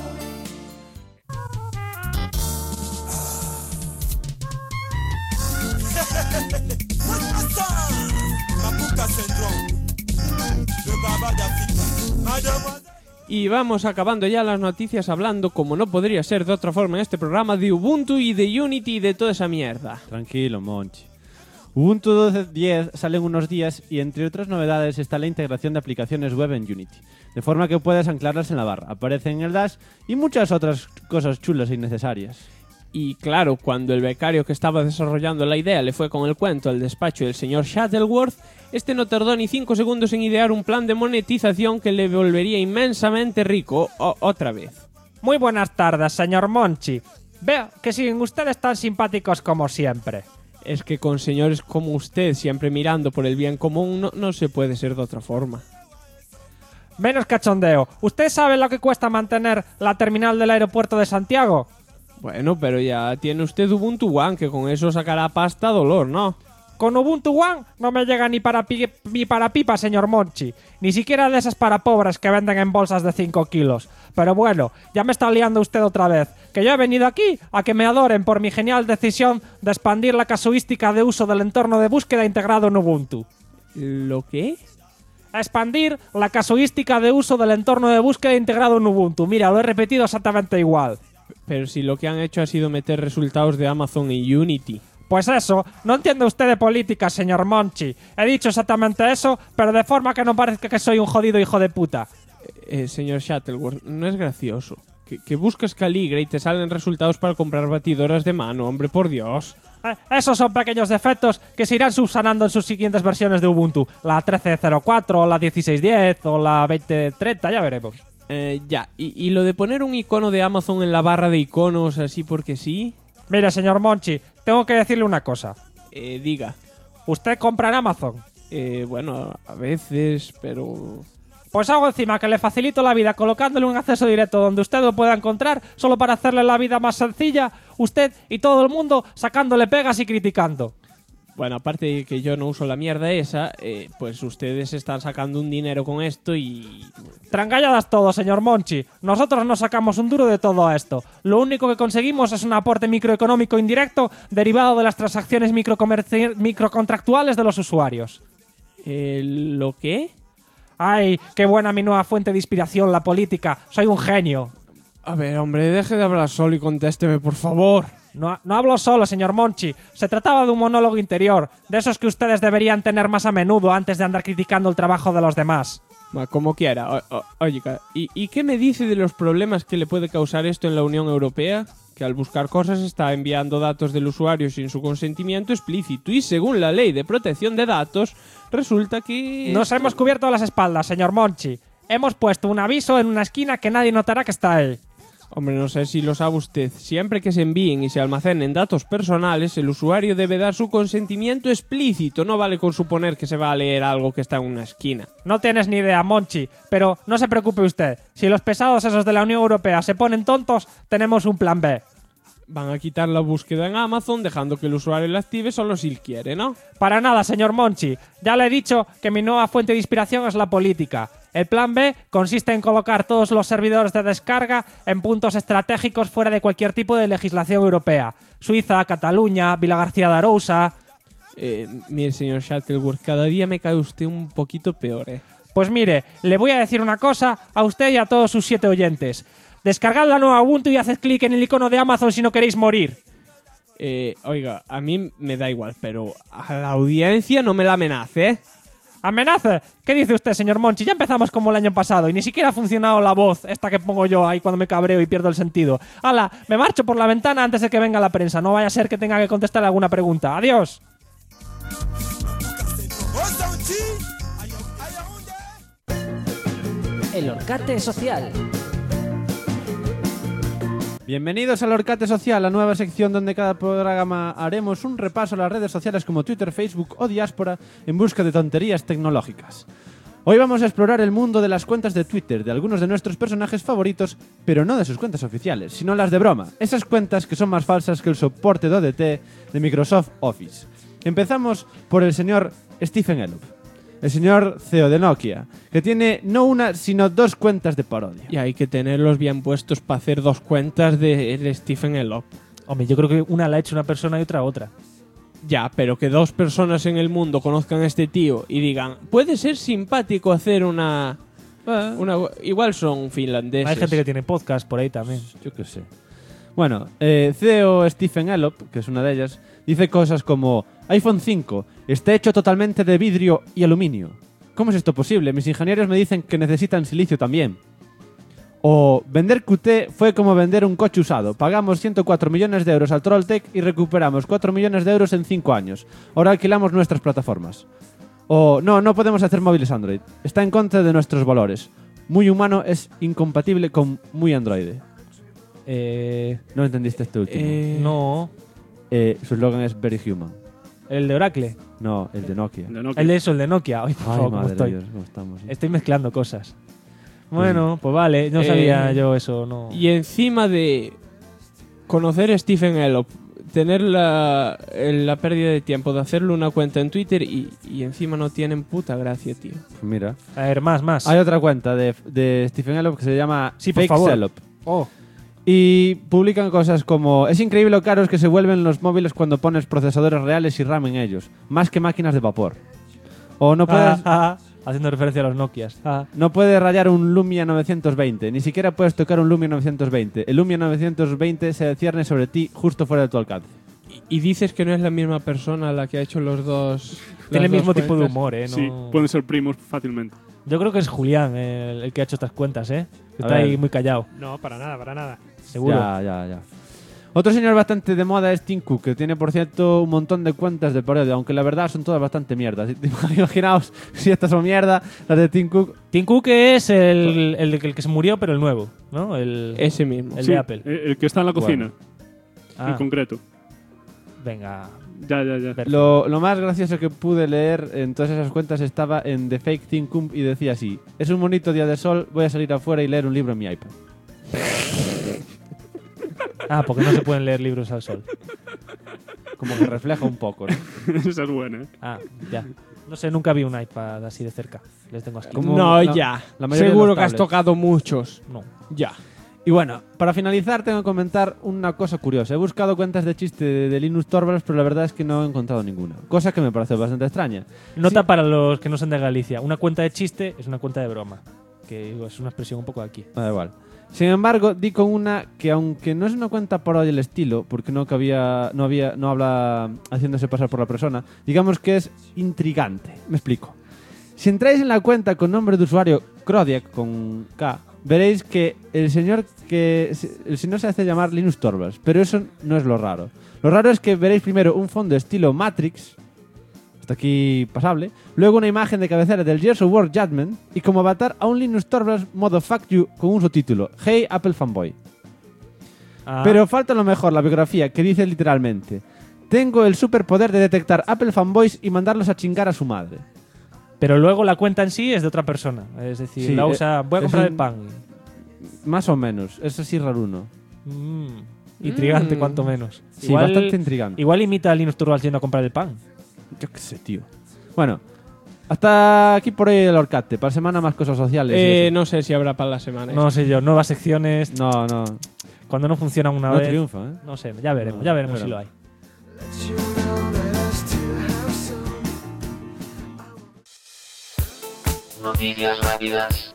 Y vamos acabando ya las noticias hablando, como no podría ser de otra forma en este programa, de Ubuntu y de Unity y de toda esa mierda. Tranquilo, Monchi. Ubuntu 12.10 sale en unos días y entre otras novedades está la integración de aplicaciones web en Unity, de forma que puedes anclarlas en la barra, aparecen en el dash y muchas otras cosas chulas e innecesarias. Y claro, cuando el becario que estaba desarrollando la idea le fue con el cuento al despacho del señor Shuttleworth, este no tardó ni 5 segundos en idear un plan de monetización que le volvería inmensamente rico otra vez. Muy buenas tardes, señor Monchi. Veo que siguen ustedes tan simpáticos como siempre. Es que con señores como usted, siempre mirando por el bien común, no se puede ser de otra forma. Menos cachondeo. ¿Usted sabe lo que cuesta mantener la terminal del aeropuerto de Santiago? Bueno, pero ya tiene usted Ubuntu One, que con eso sacará pasta a dolor, ¿no? Con Ubuntu One no me llega ni para pipa, señor Monchi. Ni siquiera de esas para pobres que venden en bolsas de 5 kilos. Pero bueno, ya me está liando usted otra vez. Que yo he venido aquí a que me adoren por mi genial decisión de expandir la casuística de uso del entorno de búsqueda integrado en Ubuntu. ¿Lo qué? A expandir la casuística de uso del entorno de búsqueda integrado en Ubuntu. Mira, lo he repetido exactamente igual. Pero si lo que han hecho ha sido meter resultados de Amazon en Unity. Pues eso, no entiende usted de política, señor Monchi. He dicho exactamente eso, pero de forma que no parezca que soy un jodido hijo de puta. Señor Shuttleworth, no es gracioso. Que buscas Caligra y te salen resultados para comprar batidoras de mano, hombre, por Dios. Esos son pequeños defectos que se irán subsanando en sus siguientes versiones de Ubuntu. La 13.04, o la 16.10 o la 20.30, ya veremos. Ya, ¿Y lo de poner un icono de Amazon en la barra de iconos así porque sí? Mire, señor Monchi, tengo que decirle una cosa. Diga. ¿Usted compra en Amazon? Bueno, a veces, pero... Pues hago encima que le facilito la vida colocándole un acceso directo donde usted lo pueda encontrar, solo para hacerle la vida más sencilla, usted y todo el mundo sacándole pegas y criticando. Bueno, aparte de que yo no uso la mierda esa, pues ustedes están sacando un dinero con esto y... Trangalladas todo, señor Monchi. Nosotros no sacamos un duro de todo esto. Lo único que conseguimos es un aporte microeconómico indirecto derivado de las transacciones microcontractuales de los usuarios. ¿Lo qué? Ay, qué buena mi nueva fuente de inspiración, la política. Soy un genio. A ver, hombre, deje de hablar solo y contésteme, por favor. No hablo solo, señor Monchi. Se trataba de un monólogo interior, de esos que ustedes deberían tener más a menudo antes de andar criticando el trabajo de los demás. Como quiera. Oiga, ¿y qué me dice de los problemas que le puede causar esto en la Unión Europea? Que al buscar cosas está enviando datos del usuario sin su consentimiento explícito y según la ley de protección de datos, resulta que... Nos hemos cubierto las espaldas, señor Monchi. Hemos puesto un aviso en una esquina que nadie notará que está ahí. Hombre, no sé si lo sabe usted. Siempre que se envíen y se almacenen datos personales, el usuario debe dar su consentimiento explícito. No vale con suponer que se va a leer algo que está en una esquina. No tienes ni idea, Monchi, pero no se preocupe usted. Si los pesados esos de la Unión Europea se ponen tontos, tenemos un plan B. Van a quitar la búsqueda en Amazon dejando que el usuario la active solo si él quiere, ¿no? Para nada, señor Monchi. Ya le he dicho que mi nueva fuente de inspiración es la política. El plan B consiste en colocar todos los servidores de descarga en puntos estratégicos fuera de cualquier tipo de legislación europea. Suiza, Cataluña, Vila García de Arousa... Mire, señor Shuttleworth, cada día me cae usted un poquito peor, ¿eh? Pues mire, le voy a decir una cosa a usted y a todos sus 7 oyentes. Descargad la nueva Ubuntu y haced clic en el icono de Amazon si no queréis morir. Oiga, a mí me da igual, pero a la audiencia no me la amenace, ¿eh? ¿Amenaza? ¿Qué dice usted, señor Monchi? Ya empezamos como el año pasado y ni siquiera ha funcionado la voz, esta que pongo yo ahí cuando me cabreo y pierdo el sentido. ¡Hala! Me marcho por la ventana antes de que venga la prensa. No vaya a ser que tenga que contestar alguna pregunta. ¡Adiós! El Orcate Social. Bienvenidos al Orcate Social, la nueva sección donde cada programa haremos un repaso a las redes sociales como Twitter, Facebook o Diáspora en busca de tonterías tecnológicas. Hoy vamos a explorar el mundo de las cuentas de Twitter de algunos de nuestros personajes favoritos, pero no de sus cuentas oficiales, sino las de broma. Esas cuentas que son más falsas que el soporte de ODT de Microsoft Office. Empezamos por el señor Stephen Elop, el señor CEO de Nokia, que tiene no una, sino 2 cuentas de parodia. Y hay que tenerlos bien puestos para hacer 2 cuentas de Stephen Elop. Hombre, yo creo que una la ha hecho una persona y otra. Ya, pero que 2 personas en el mundo conozcan a este tío y digan, puede ser simpático hacer una igual son finlandeses. Hay gente que tiene podcast por ahí también. Yo qué sé. Bueno, CEO Stephen Elop, que es una de ellas, dice cosas como: iPhone 5 está hecho totalmente de vidrio y aluminio. ¿Cómo es esto posible? Mis ingenieros me dicen que necesitan silicio también. O vender Qt fue como vender un coche usado. Pagamos 104 millones de euros al Trolltech y recuperamos 4 millones de euros en 5 años. Ahora alquilamos nuestras plataformas. O no podemos hacer móviles Android. Está en contra de nuestros valores. Muy humano es incompatible con muy androide. ¿No entendiste este último? No. Su eslogan es Very Human. ¿El de Oracle? No, el de Nokia. El de Nokia. Ay, por favor, ¿cómo madre estoy? Dios, ¿cómo estamos? Estoy mezclando cosas. Bueno, pues vale, no sabía yo eso, no. Y encima de conocer a Stephen Elop, tener la pérdida de tiempo de hacerle una cuenta en Twitter y encima no tienen puta gracia, tío. Pues mira. A ver, más. Hay otra cuenta de Stephen Elop que se llama Sí, por Fake favor. Elop. Oh. Y publican cosas como: es increíble lo caros que se vuelven los móviles cuando pones procesadores reales y RAM en ellos, más que máquinas de vapor. O no puedes... Haciendo referencia a los Nokias. No puedes rayar un Lumia 920, ni siquiera puedes tocar un Lumia 920. El Lumia 920 se cierne sobre ti justo fuera de tu alcance. Y dices que no es la misma persona la que ha hecho los dos. Tiene el las mismo dos tipo de cuentas. humor, ¿no? Sí, pueden ser primos fácilmente. Yo creo que es Julián el que ha hecho estas cuentas, ¿eh? Que está ver. ahí muy callado. No, para nada. Seguro. Ya. Otro señor bastante de moda es Tim Cook, que tiene, por cierto, un montón de cuentas de parodia, aunque la verdad son todas bastante mierdas. Imaginaos si estas son mierda, las de Tim Cook. Tim Cook es el que se murió, pero el nuevo, ¿no? Ese mismo. El Sí, de Apple. el que está en la cocina, en concreto. Venga. Ya. Lo más gracioso que pude leer en todas esas cuentas estaba en The Fake Tim Cook y decía así: es un bonito día de sol, voy a salir afuera y leer un libro en mi iPad. Porque no se pueden leer libros al sol. Como que refleja un poco, ¿no? Esa es buena, ¿eh? Ya. No sé, nunca vi un iPad así de cerca. Les tengo así. Como No, la- ya. la mayoría de Seguro los que has tablets. tocado muchos. No. Ya. Y bueno, para finalizar tengo que comentar una cosa curiosa. He buscado cuentas de chiste de Linus Torvalds, pero la verdad es que no he encontrado ninguna. Cosa que me parece bastante extraña. Nota para los que no son de Galicia. Una cuenta de chiste es una cuenta de broma. Que digo, es una expresión un poco de aquí. Da igual. Sin embargo, di con una que, aunque no es una cuenta parodia del estilo, porque no habla haciéndose pasar por la persona, digamos que es intrigante. Me explico. Si entráis en la cuenta con nombre de usuario Krodiak con K, veréis que el señor se hace llamar Linus Torvalds, pero eso no es lo raro. Lo raro es que veréis primero un fondo estilo Matrix, hasta aquí pasable, luego una imagen de cabecera del Gears of War Judgment y como avatar a un Linus Torvalds modo Fuck You con un subtítulo: Hey Apple Fanboy. Pero falta lo mejor, la biografía, que dice literalmente: tengo el superpoder de detectar Apple fanboys y mandarlos a chingar a su madre. Pero luego la cuenta en sí es de otra persona. Es decir, Sí, la usa... Voy a es comprar un- el pan. Más o menos, es así raruno. Intrigante, cuanto menos. Sí, bastante intrigante. Igual imita a Linus Torvalds yendo a comprar el pan. Yo qué sé, tío. Bueno, hasta aquí por hoy el Orcate. Para semana más cosas sociales. y eso. No sé si habrá para la semana. No sé yo, nuevas secciones. No. Cuando no funcionan una No vez. triunfa, ¿eh? No sé, ya veremos No, ya veremos no si lo hay. Noticias rápidas.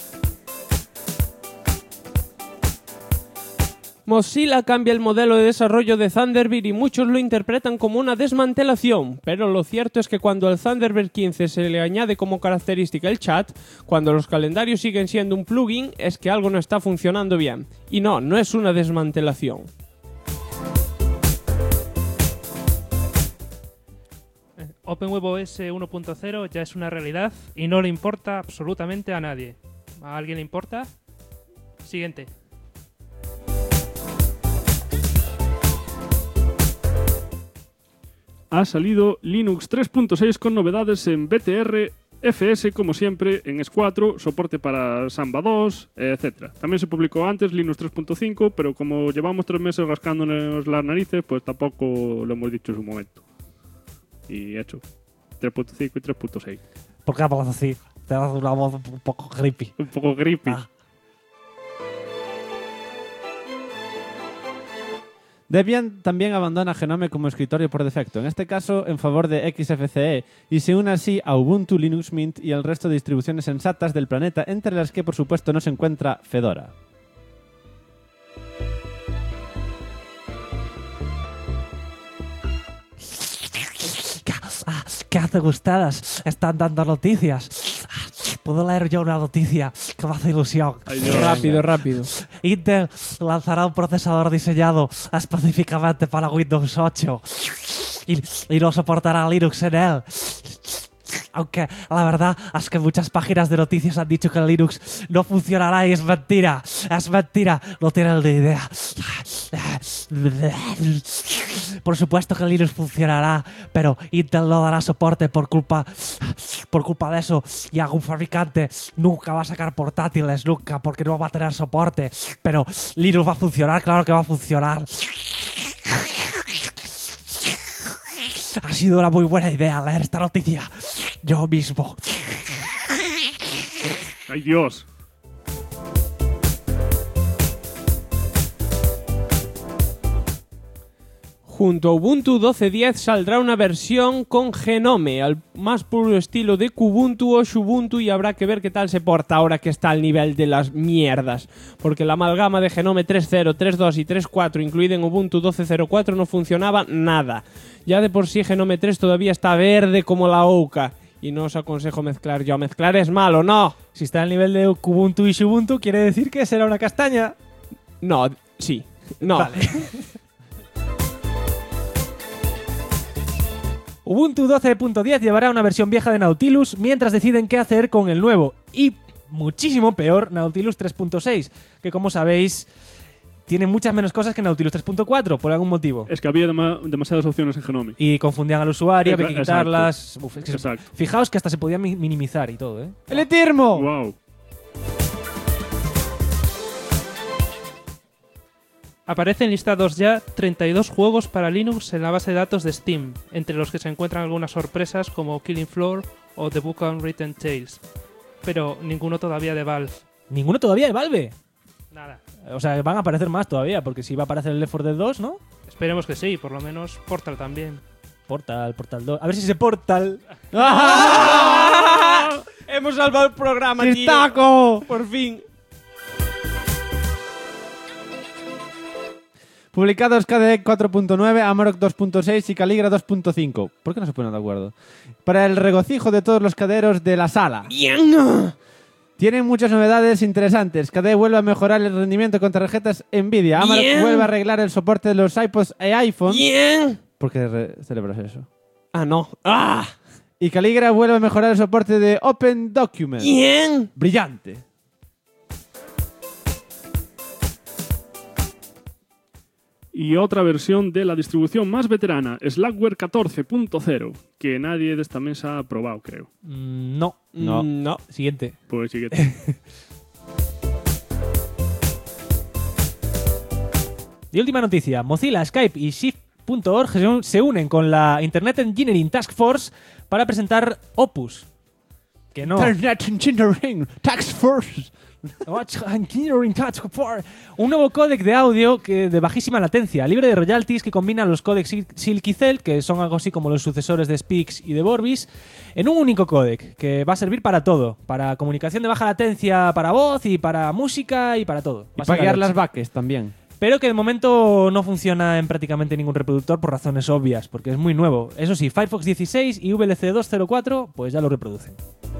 Mozilla cambia el modelo de desarrollo de Thunderbird y muchos lo interpretan como una desmantelación, pero lo cierto es que cuando al Thunderbird 15 se le añade como característica el chat, cuando los calendarios siguen siendo un plugin, es que algo no está funcionando bien. Y no es una desmantelación. OpenWebOS 1.0 ya es una realidad y no le importa absolutamente a nadie. ¿A alguien le importa? Siguiente. Ha salido Linux 3.6 con novedades en BTR, FS como siempre, en S4, soporte para Samba 2, etc. También se publicó antes Linux 3.5, pero como llevamos 3 meses rascándonos las narices, pues tampoco lo hemos dicho en su momento. Y hecho, 3.5 y 3.6. ¿Por qué hablas así? Te das una voz un poco creepy. Un poco creepy. Debian también abandona Genome como escritorio por defecto, en este caso en favor de XFCE, y se une así a Ubuntu, Linux Mint y el resto de distribuciones sensatas del planeta, entre las que por supuesto no se encuentra Fedora. ¿Qué hace gustadas? Están dando noticias. Puedo leer yo una noticia que me hace ilusión. Rápido. Intel lanzará un procesador diseñado específicamente para Windows 8 y no soportará Linux en él. Aunque la verdad es que muchas páginas de noticias han dicho que el Linux no funcionará y es mentira. Es mentira. No tienen ni idea. Por supuesto que Linux funcionará, pero Intel no dará soporte por culpa de eso. Y algún fabricante nunca va a sacar portátiles, nunca, porque no va a tener soporte. Pero Linux va a funcionar, claro que va a funcionar. Ha sido una muy buena idea leer esta noticia yo mismo. ¡Ay, Dios! Junto a Ubuntu 12.10 saldrá una versión con Genome, al más puro estilo de Kubuntu o Xubuntu, y habrá que ver qué tal se porta ahora que está al nivel de las mierdas. Porque la amalgama de Genome 3.0, 3.2 y 3.4 incluida en Ubuntu 12.04 no funcionaba nada. Ya de por sí Genome 3 todavía está verde como la oca. Y no os aconsejo mezclar yo. Mezclar es malo, no. Si está al nivel de Kubuntu y Xubuntu, quiere decir que será una castaña. No, sí. No. Vale. Ubuntu 12.10 llevará una versión vieja de Nautilus mientras deciden qué hacer con el nuevo y muchísimo peor Nautilus 3.6, que como sabéis tiene muchas menos cosas que Nautilus 3.4 por algún motivo. Es que había demasiadas opciones en Genome. Y confundían al usuario, había que quitarlas. Exacto. Uf, es que Exacto. fijaos que hasta se podía minimizar y todo, ¿eh? ¡El Etermo! ¡Wow! Aparecen listados ya 32 juegos para Linux en la base de datos de Steam, entre los que se encuentran algunas sorpresas como Killing Floor o The Book of Unwritten Tales. Pero ninguno todavía de Valve. ¿Ninguno todavía de Valve? Nada. O sea, van a aparecer más todavía, porque si va a aparecer el Left 4 Dead 2, ¿no? Esperemos que sí, por lo menos Portal también. Portal 2. A ver si ese Portal... Hemos salvado el programa, tío. ¡Chistaco! Por fin. Publicados KDE 4.9, Amarok 2.6 y Caligra 2.5. ¿Por qué no se ponen de acuerdo? Para el regocijo de todos los caderos de la sala. ¡Bien! Tienen muchas novedades interesantes. KDE vuelve a mejorar el rendimiento con tarjetas Nvidia. Amarok vuelve a arreglar el soporte de los iPods e iPhone. ¡Bien! ¿Por qué celebras eso? Ah, no. ¡Ah! Y Caligra vuelve a mejorar el soporte de Open Document. ¡Bien! Brillante. y otra versión de la distribución más veterana, Slackware 14.0, que nadie de esta mesa ha probado, creo. No. Siguiente. Pues siguiente. Y última noticia. Mozilla, Skype y Shift.org se unen con la Internet Engineering Task Force para presentar Opus. Que no. Internet Engineering Task Force. Un nuevo códec de audio de bajísima latencia, libre de royalties, que combina los códecs Silk y Cell, que son algo así como los sucesores de Speaks y de Vorbis, en un único códec que va a servir para todo, para comunicación de baja latencia, para voz y para música y para todo. Y para guiar las baques también. Pero que de momento no funciona en prácticamente ningún reproductor por razones obvias, porque es muy nuevo. Eso sí, Firefox 16 y VLC 2.04 pues ya lo reproducen.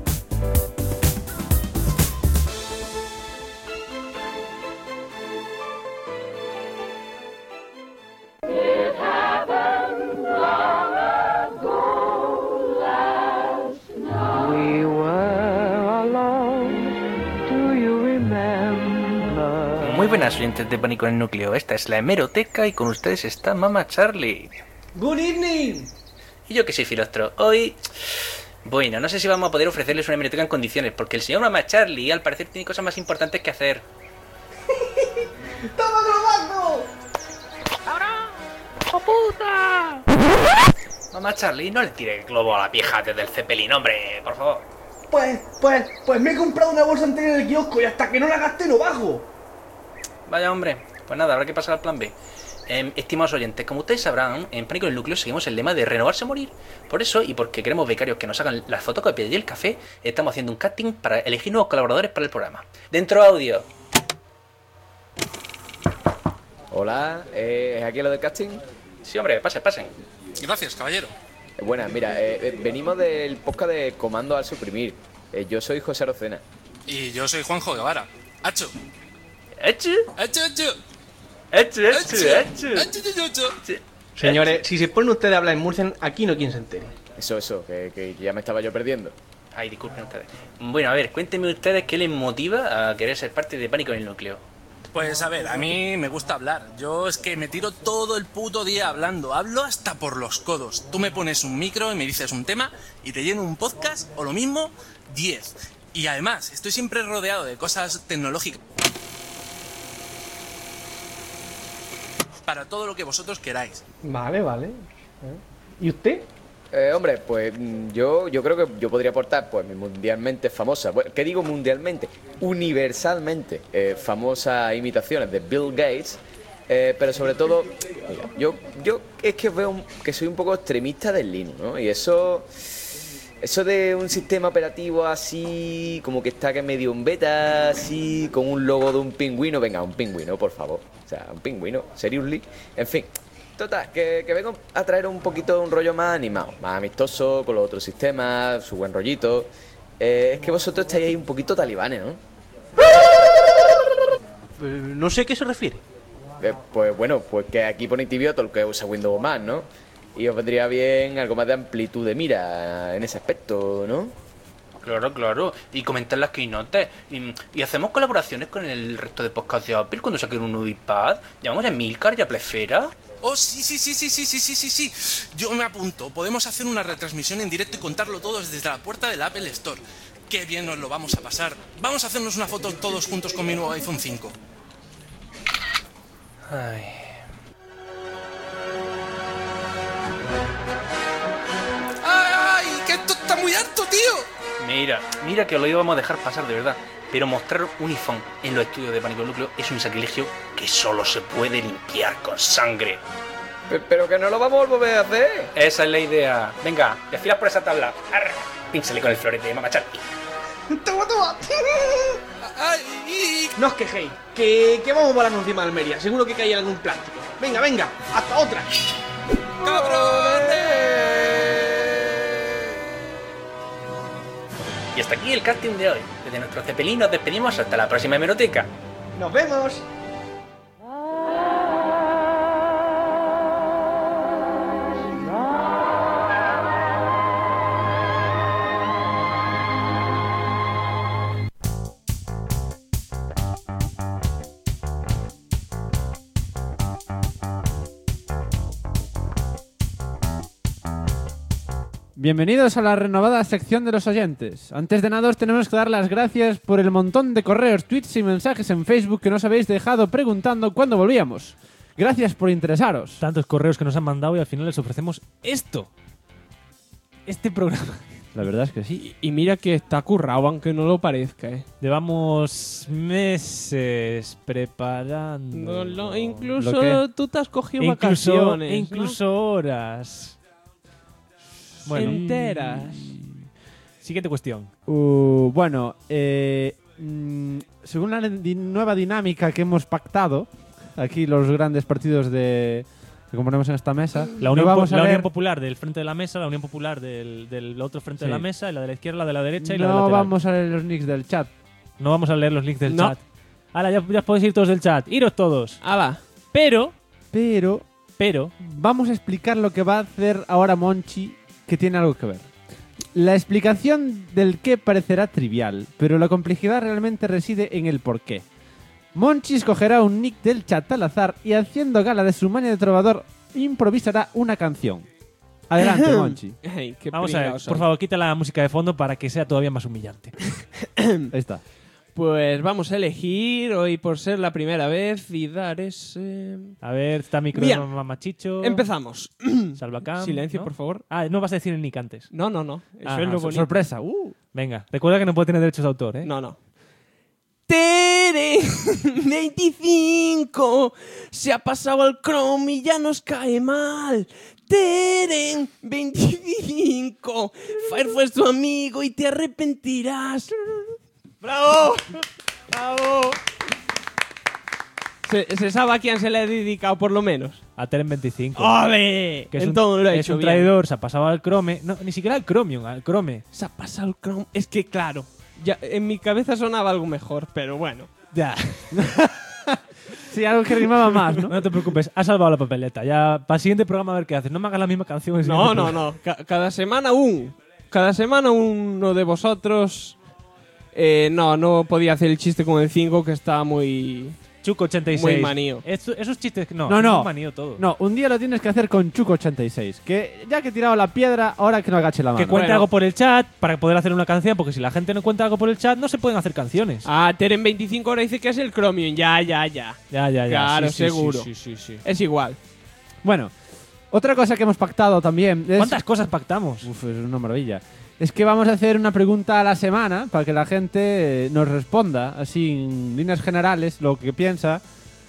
Muy buenas oyentes de Pánico en el Núcleo, esta es la hemeroteca y con ustedes está Mama Charlie. Good evening. Y yo que soy Filostro, hoy... Bueno, no sé si vamos a poder ofrecerles una hemeroteca en condiciones, porque el señor Mama Charlie al parecer tiene cosas más importantes que hacer. ¡Toma globando! ¡Ahora! ¡Oh puta! Mama Charlie, no le tire el globo a la vieja desde el Zeppelin, hombre, por favor. Pues me he comprado una bolsa entera en el kiosco y hasta que no la gaste no bajo. Vaya hombre, pues nada, habrá que pasar al plan B. Estimados oyentes, como ustedes sabrán, en Pánico en el Núcleo seguimos el lema de renovarse o morir. Por eso, y porque queremos becarios que nos hagan las fotocopias y el café, estamos haciendo un casting para elegir nuevos colaboradores para el programa. Dentro audio. Hola, ¿es aquí lo del casting? Sí, hombre, pasen. Gracias, caballero. Buenas, mira, venimos del podcast de Comando al Suprimir. Yo soy José Arocena. Y yo soy Juanjo Guevara. ¡Acho! ¡Acho! ¡Acho, acho! Señores, si se ponen ustedes a hablar en Murcia, aquí no hay quien se entere. Eso, que ya me estaba yo perdiendo. Ay, disculpen ustedes. Bueno, a ver, cuéntenme ustedes qué les motiva a querer ser parte de Pánico en el Núcleo. Pues a ver, a mí me gusta hablar. Yo es que me tiro todo el puto día hablando. Hablo hasta por los codos. Tú me pones un micro y me dices un tema y te lleno un podcast o lo mismo 10. Y además, estoy siempre rodeado de cosas tecnológicas. Para todo lo que vosotros queráis. Vale. ¿Y usted? Hombre, pues yo creo que yo podría aportar pues mi mundialmente famosa, bueno, ¿qué digo mundialmente? Universalmente famosas imitaciones de Bill Gates, pero sobre todo, mira, yo es que veo que soy un poco extremista del Linux, ¿no? Y eso de un sistema operativo así, como que está que medio en beta, así, con un logo de un pingüino, venga, un pingüino, por favor, o sea, un pingüino, seriously, en fin. Total, que vengo a traer un poquito un rollo más animado, más amistoso, con los otros sistemas, su buen rollito. Es que vosotros estáis ahí un poquito talibanes, ¿no? No sé a qué se refiere. Pues bueno, pues que aquí pone tibio todo el que usa Windows más, ¿no? Y os vendría bien algo más de amplitud de mira en ese aspecto, ¿no? Claro. Y comentar las keynotes. Y hacemos colaboraciones con el resto de podcasts de Apple cuando saquen un nuevo iPad. Llamamos a Milcar y a Plesfera. Oh, sí. Yo me apunto. Podemos hacer una retransmisión en directo y contarlo todo desde la puerta del Apple Store. Qué bien nos lo vamos a pasar. Vamos a hacernos una foto todos juntos con mi nuevo iPhone 5. Ay. ¡Ay! ¡Que esto está muy alto, tío! Mira que lo íbamos a dejar pasar de verdad. Pero mostrar un iPhone en los estudios de Pánico Núcleo es un sacrilegio que solo se puede limpiar con sangre. Pero que no lo vamos a volver a hacer. Esa es la idea. Venga, desfilas por esa tabla. Arr, pínchale con el florete de Mama Charlie. ¡Toma! ¡Ay! No os quejéis, que vamos volando encima de Almería. Seguro que cae algún plástico. Venga, hasta otra. ¡Cabrones! Y hasta aquí el casting de hoy. Desde nuestro Zeppelin nos despedimos hasta la próxima hemeroteca. ¡Nos vemos! Bienvenidos a la renovada sección de los oyentes. Antes de nada os tenemos que dar las gracias por el montón de correos, tweets y mensajes en Facebook que nos habéis dejado preguntando cuándo volvíamos. Gracias por interesaros. Tantos correos que nos han mandado y al final les ofrecemos esto. Este programa. La verdad es que sí. Y mira que está currado, aunque no lo parezca, Llevamos meses preparando. Incluso ¿Lo qué? tú te has cogido vacaciones. Incluso horas. Bueno. Enteras. Siguiente cuestión. Bueno, según la nueva dinámica que hemos pactado, aquí los grandes partidos que componemos en esta mesa, La Unión, vamos a la leer- Unión Popular del frente de la mesa, la Unión Popular del otro frente de Sí. la mesa, y la de la izquierda, la de la derecha y la de no lateral. vamos a leer los nicks del chat. No vamos a leer los links del No. chat. Ahora ya podéis ir todos del chat. Iros todos. ¡Hala! Pero Pero vamos a explicar lo que va a hacer ahora Monchi, que tiene algo que ver. La explicación del qué parecerá trivial, pero la complejidad realmente reside en el por qué. Monchi escogerá un nick del chat al azar y, haciendo gala de su maña de trovador, improvisará una canción. Adelante, Monchi. Ay, qué vamos a ver, pringaos por son. favor, quita la música de fondo para que sea todavía más humillante. Ahí está. Pues vamos a elegir hoy por ser la primera vez y dar ese... A ver, está micro Bien. de Mamachicho. Empezamos. Salvacam. Silencio, ¿no? por favor. Ah, no vas a decir el nick antes. No. Eso Ah, es lo bonito. Sorpresa. Venga, recuerda que no puede tener derechos de autor, ¿eh? No. Tere 25 se ha pasado al Chrome y ya nos cae mal. Tere 25 Fire fue tu amigo y te arrepentirás. ¡Bravo! ¡Bravo! Se sabe a quién se le ha dedicado, por lo menos. A Teren 25. ¡Ole! Que es Entonces lo he es hecho un bien. traidor, se ha pasado al Chrome. No, ni siquiera al Chromium, al Chrome. Se ha pasado el Chrome. Es que claro, ya en mi cabeza sonaba algo mejor, pero bueno. Ya. Sí, algo que rimaba más, ¿no? No te preocupes, has salvado la papeleta. Ya, para el siguiente programa a ver qué haces. No me hagas la misma canción. en el No. siguiente programa. Cada semana uno de vosotros. No podía hacer el chiste con el 5 que estaba muy... Chuco 86. Muy manío. Esos chistes que no. No. Son manío todo. No, un día lo tienes que hacer con Chuco 86. Que ya que he tirado la piedra, ahora que no agache la mano. Que cuente Bueno. algo por el chat para poder hacer una canción, porque si la gente no cuenta algo por el chat, no se pueden hacer canciones. Ah, Teren 25 ahora dice que es el Chromium. Ya. Ya. Claro, Sí, sí, seguro. Sí. Es igual. Bueno, otra cosa que hemos pactado también es... ¿Cuántas cosas pactamos? Uf, es una maravilla. Es que vamos a hacer una pregunta a la semana para que la gente nos responda, así en líneas generales, lo que piensa.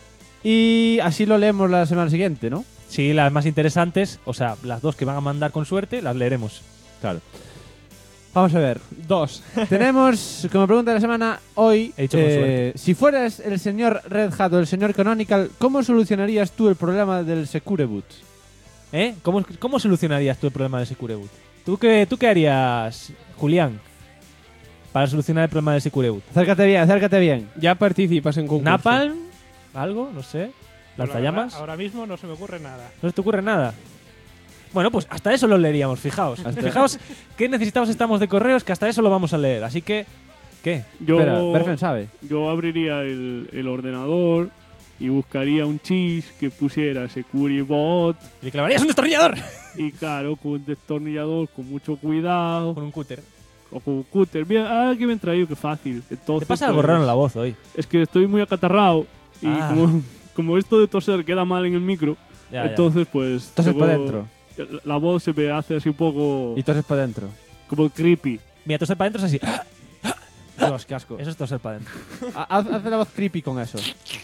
Y así lo leemos la semana siguiente, ¿no? Sí, las más interesantes, o sea, las dos que van a mandar con suerte, las leeremos. Claro. Vamos a ver. 2. Tenemos como pregunta de la semana hoy, He dicho con suerte. si fueras el señor Red Hat o el señor Canonical, ¿cómo solucionarías tú el problema del Secure Boot? ¿Eh? ¿Cómo solucionarías tú el problema de Secure Boot? ¿Tú qué harías, Julián, para solucionar el problema de Secure Boot? Acércate bien. Ya participas en concurso. ¿Napalm? ¿Algo? No sé. ¿Lanzallamas? Ahora mismo no se me ocurre nada. ¿No se te ocurre nada? Bueno, pues hasta eso lo leeríamos, fijaos. Fijaos qué necesitados estamos de correos, que hasta eso lo vamos a leer. Así que, ¿qué? Espera, Berfen sabe. Yo abriría el ordenador y buscaría un cheese que pusiera Secure Bot. ¿Y le clavarías un destornillador? Y claro, con un destornillador, con mucho cuidado. Con un cúter. O con un cúter. Bien, que me han traído, qué fácil. Entonces, Te pasa algo raro en la voz hoy. Es que estoy muy acatarrado. Y Ah. como esto de toser queda mal en el micro, Ya. entonces pues... Toses luego para dentro. La voz se me hace así un poco... Y toses para dentro. Como creepy. Mira, toser para adentro es así. Dios, qué asco. Eso es toser para adentro. Haz la voz creepy con eso.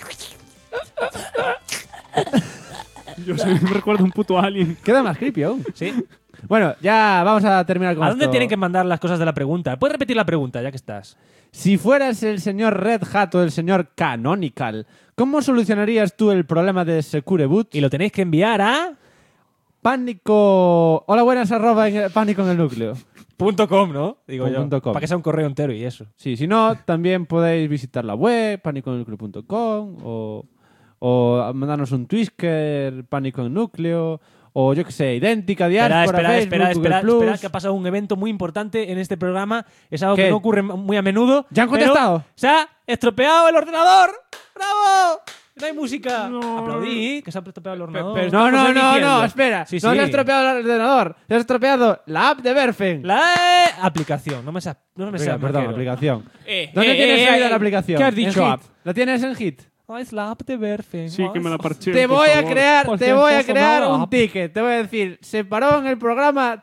Yo me recuerdo un puto alien. Queda más creepy aún. Sí. Bueno, ya vamos a terminar con ¿A dónde esto. tienen que mandar las cosas de la pregunta? ¿Puedes repetir la pregunta, ya que estás? Si fueras el señor Red Hat o el señor Canonical, ¿cómo solucionarías tú el problema de Secure Boot? Y lo tenéis que enviar a... Pánico... Hola, buenas, pánico en el núcleo. .com, ¿no? Digo yo. .com. Para que sea un correo entero y eso. Sí, si no, también podéis visitar la web, pánicoenelnúcleo.com o mandarnos un Twitter, Pánico en Núcleo, o yo que sé, Idéntica, Diáspora, Facebook, Google Plus. Espera, que ha pasado un evento muy importante en este programa. Es algo ¿Qué? que no ocurre muy a menudo. ¿Ya han pero contestado? Se ha estropeado el ordenador. ¡Bravo! No hay música. Aplaudí, que se ha estropeado el ordenador. No, espera. Sí, No sí. se ha estropeado el ordenador. Se ha estropeado la app de Berfen. La aplicación. No me sea Perdón, aplicación. ¿Dónde ¿Dónde tienes subida la aplicación? ¿Qué has dicho, ¿En app? Hit? ¿La tienes en Hit? Es la app de Berfen. Sí, que me la parché. Te por voy a favor. crear, Por te voy a favor, crear un app. ticket. Te voy a decir, se paró en el programa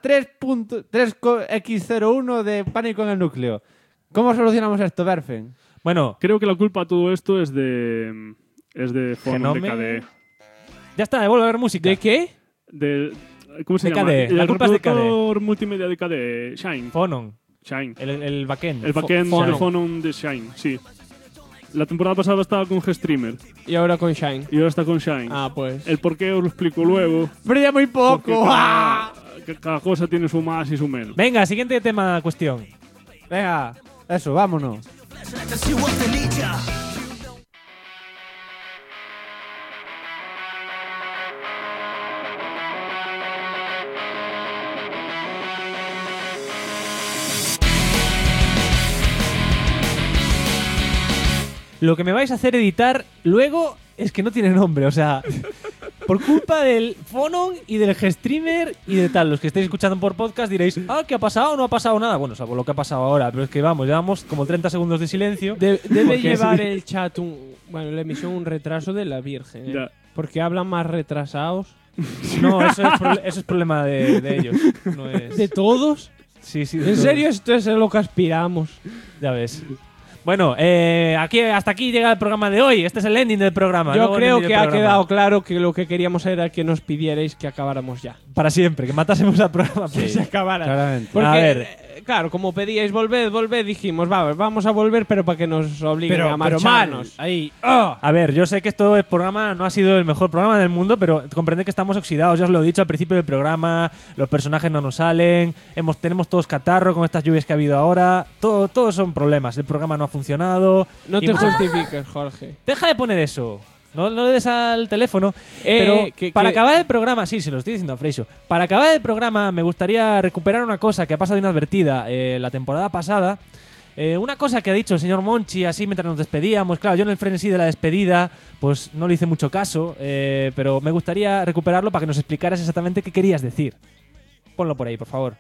3.x01 de Pánico en el Núcleo. ¿Cómo solucionamos esto, Berfen? Bueno, Creo que la culpa de todo esto es de Phonon, de Genome. KDE. ya está, vuelve a ver música. ¿De qué? ¿Cómo se De llama? KDE. La El culpa es de reproductor multimedia de KDE. Shine. Phonon. Shine. El backend. El backend de Phonon. Phonon de Shine, sí. La temporada pasada estaba con GStreamer Y ahora con Shine. y ahora está con Shine. Ah, pues. El por qué os lo explico luego. Brilla muy Porque poco. cada cosa tiene su más y su menos. Venga, siguiente tema, cuestión. Venga, eso, vámonos. Lo que me vais a hacer editar luego es que no tiene nombre, o sea, por culpa del Phonon y del Gstreamer y de tal. Los que estáis escuchando por podcast diréis, ¿qué ha pasado? No ha pasado nada. Bueno, salvo lo que ha pasado ahora, pero es que vamos, llevamos como 30 segundos de silencio. Debe Porque llevar sí. el chat, la emisión un retraso de la Virgen. ¿eh? Ya. Porque hablan más retrasados. No, eso es problema de ellos. No es... ¿De todos? Sí, sí. de ¿En todos. serio esto es a lo que aspiramos? Ya ves. Bueno, hasta aquí llega el programa de hoy. Este es el ending del programa. Yo Luego el creo ending que del ha programa. quedado claro que lo que queríamos era que nos pidierais que acabáramos ya. Para siempre, que matásemos al programa. Que se acabara. Claramente. Porque, A ver. Claro, como pedíais volved, dijimos, vamos a volver, pero para que nos obliguen a Pero marcharnos. mal. Ahí. A ver, yo sé que el programa no ha sido el mejor programa del mundo, pero comprended que estamos oxidados. Ya os lo he dicho al principio del programa. Los personajes no nos salen. Tenemos todos catarro con estas lluvias que ha habido ahora. Todos son problemas. El programa no ha funcionado. No Y te muchas- justifiques, Jorge. Deja de poner eso. No le des al teléfono. Pero para acabar el programa, sí, se lo estoy diciendo a Freixo. Para acabar el programa, me gustaría recuperar una cosa que ha pasado inadvertida la temporada pasada. Una cosa que ha dicho el señor Monchi, así mientras nos despedíamos. Claro, yo en el frenesí de la despedida, pues no le hice mucho caso. Pero me gustaría recuperarlo para que nos explicaras exactamente qué querías decir. Ponlo por ahí, por favor.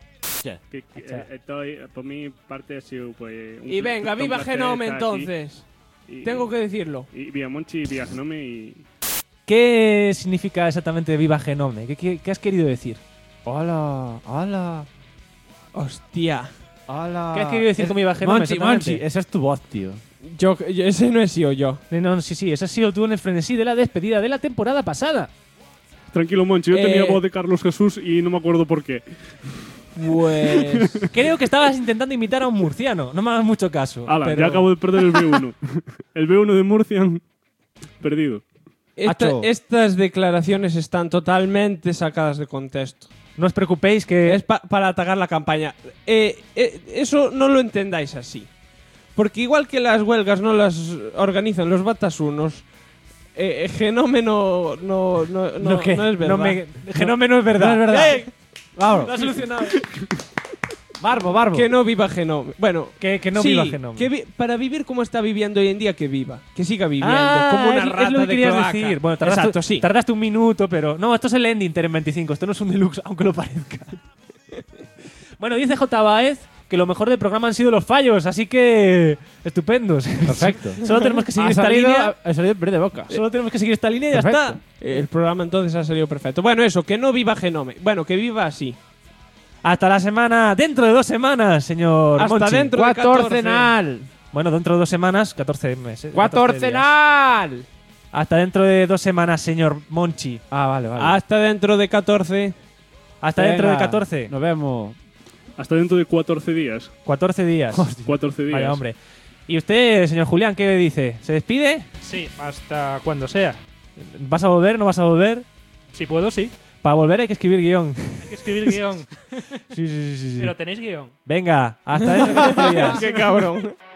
Por mi parte ha sido pues... Y venga, viva placer Genome estar aquí. entonces. Y- Tengo que decirlo. Y vía Monchi, vía Genome y... ¿Qué significa exactamente Viva Genome? ¿Qué has querido decir? Hola, hola, Hostia. hola. ¿Qué has querido decir con Viva Genome? Monchi, exactamente? Monchi, esa es tu voz, tío. Ese no he sido yo. No, sí, ese has sido tú en el frenesí de la despedida de la temporada pasada. Tranquilo, Monchi, yo tenía voz de Carlos Jesús y no me acuerdo por qué. Pues... Creo que estabas intentando imitar a un murciano. No me hagas mucho caso. Ala, pero- ya acabo de perder el B1. El B1 de Murcia, perdido. Acho. Estas declaraciones están totalmente sacadas de contexto. No os preocupéis que... Es para atacar la campaña. Eso no lo entendáis así. Porque igual que las huelgas no las organizan los batasunos, Genome no ¿qué? es verdad. Genome no es verdad. No es verdad. Vamos. Lo has solucionado. Barbo. Que no viva Genome. Bueno, Que no sí, viva Genome. para vivir como está viviendo hoy en día, que viva. Que siga viviendo. Ah, como una es rata lo que de querías cloaca. decir. Bueno, Exacto, tardaste un minuto, pero... No, esto es el ending en 25. Esto no es un deluxe, aunque lo parezca. Bueno, dice J. Baez que lo mejor del programa han sido los fallos, así que... Estupendos. Perfecto. Solo tenemos que seguir Ha esta salido, línea. ha salido de boca. Solo tenemos que seguir esta línea y ya Perfecto. está. El programa entonces ha salido perfecto. Bueno, eso, que no viva Genome. Bueno, que viva así. Hasta la semana... Dentro de 2 semanas, señor Hasta Monchi. dentro de 14. Cuatorcenal. Bueno, dentro de 2 semanas, 14 meses. 14 días. Cuatorcenal. Hasta dentro de 2 semanas, señor Monchi. Ah, vale. Hasta dentro de 14. Hasta dentro de Venga, 14. Nos vemos. Hasta dentro de 14 días. 14 días. 14 días. Vaya, hombre. ¿Y usted, señor Julián, qué dice? ¿Se despide? Sí, hasta cuando sea. ¿Vas a volver? ¿No vas a volver? Si puedo, sí. Para volver hay que escribir guión. Hay que escribir guión. Sí. Pero tenéis guión. Venga, hasta dentro de 14 días. Qué cabrón.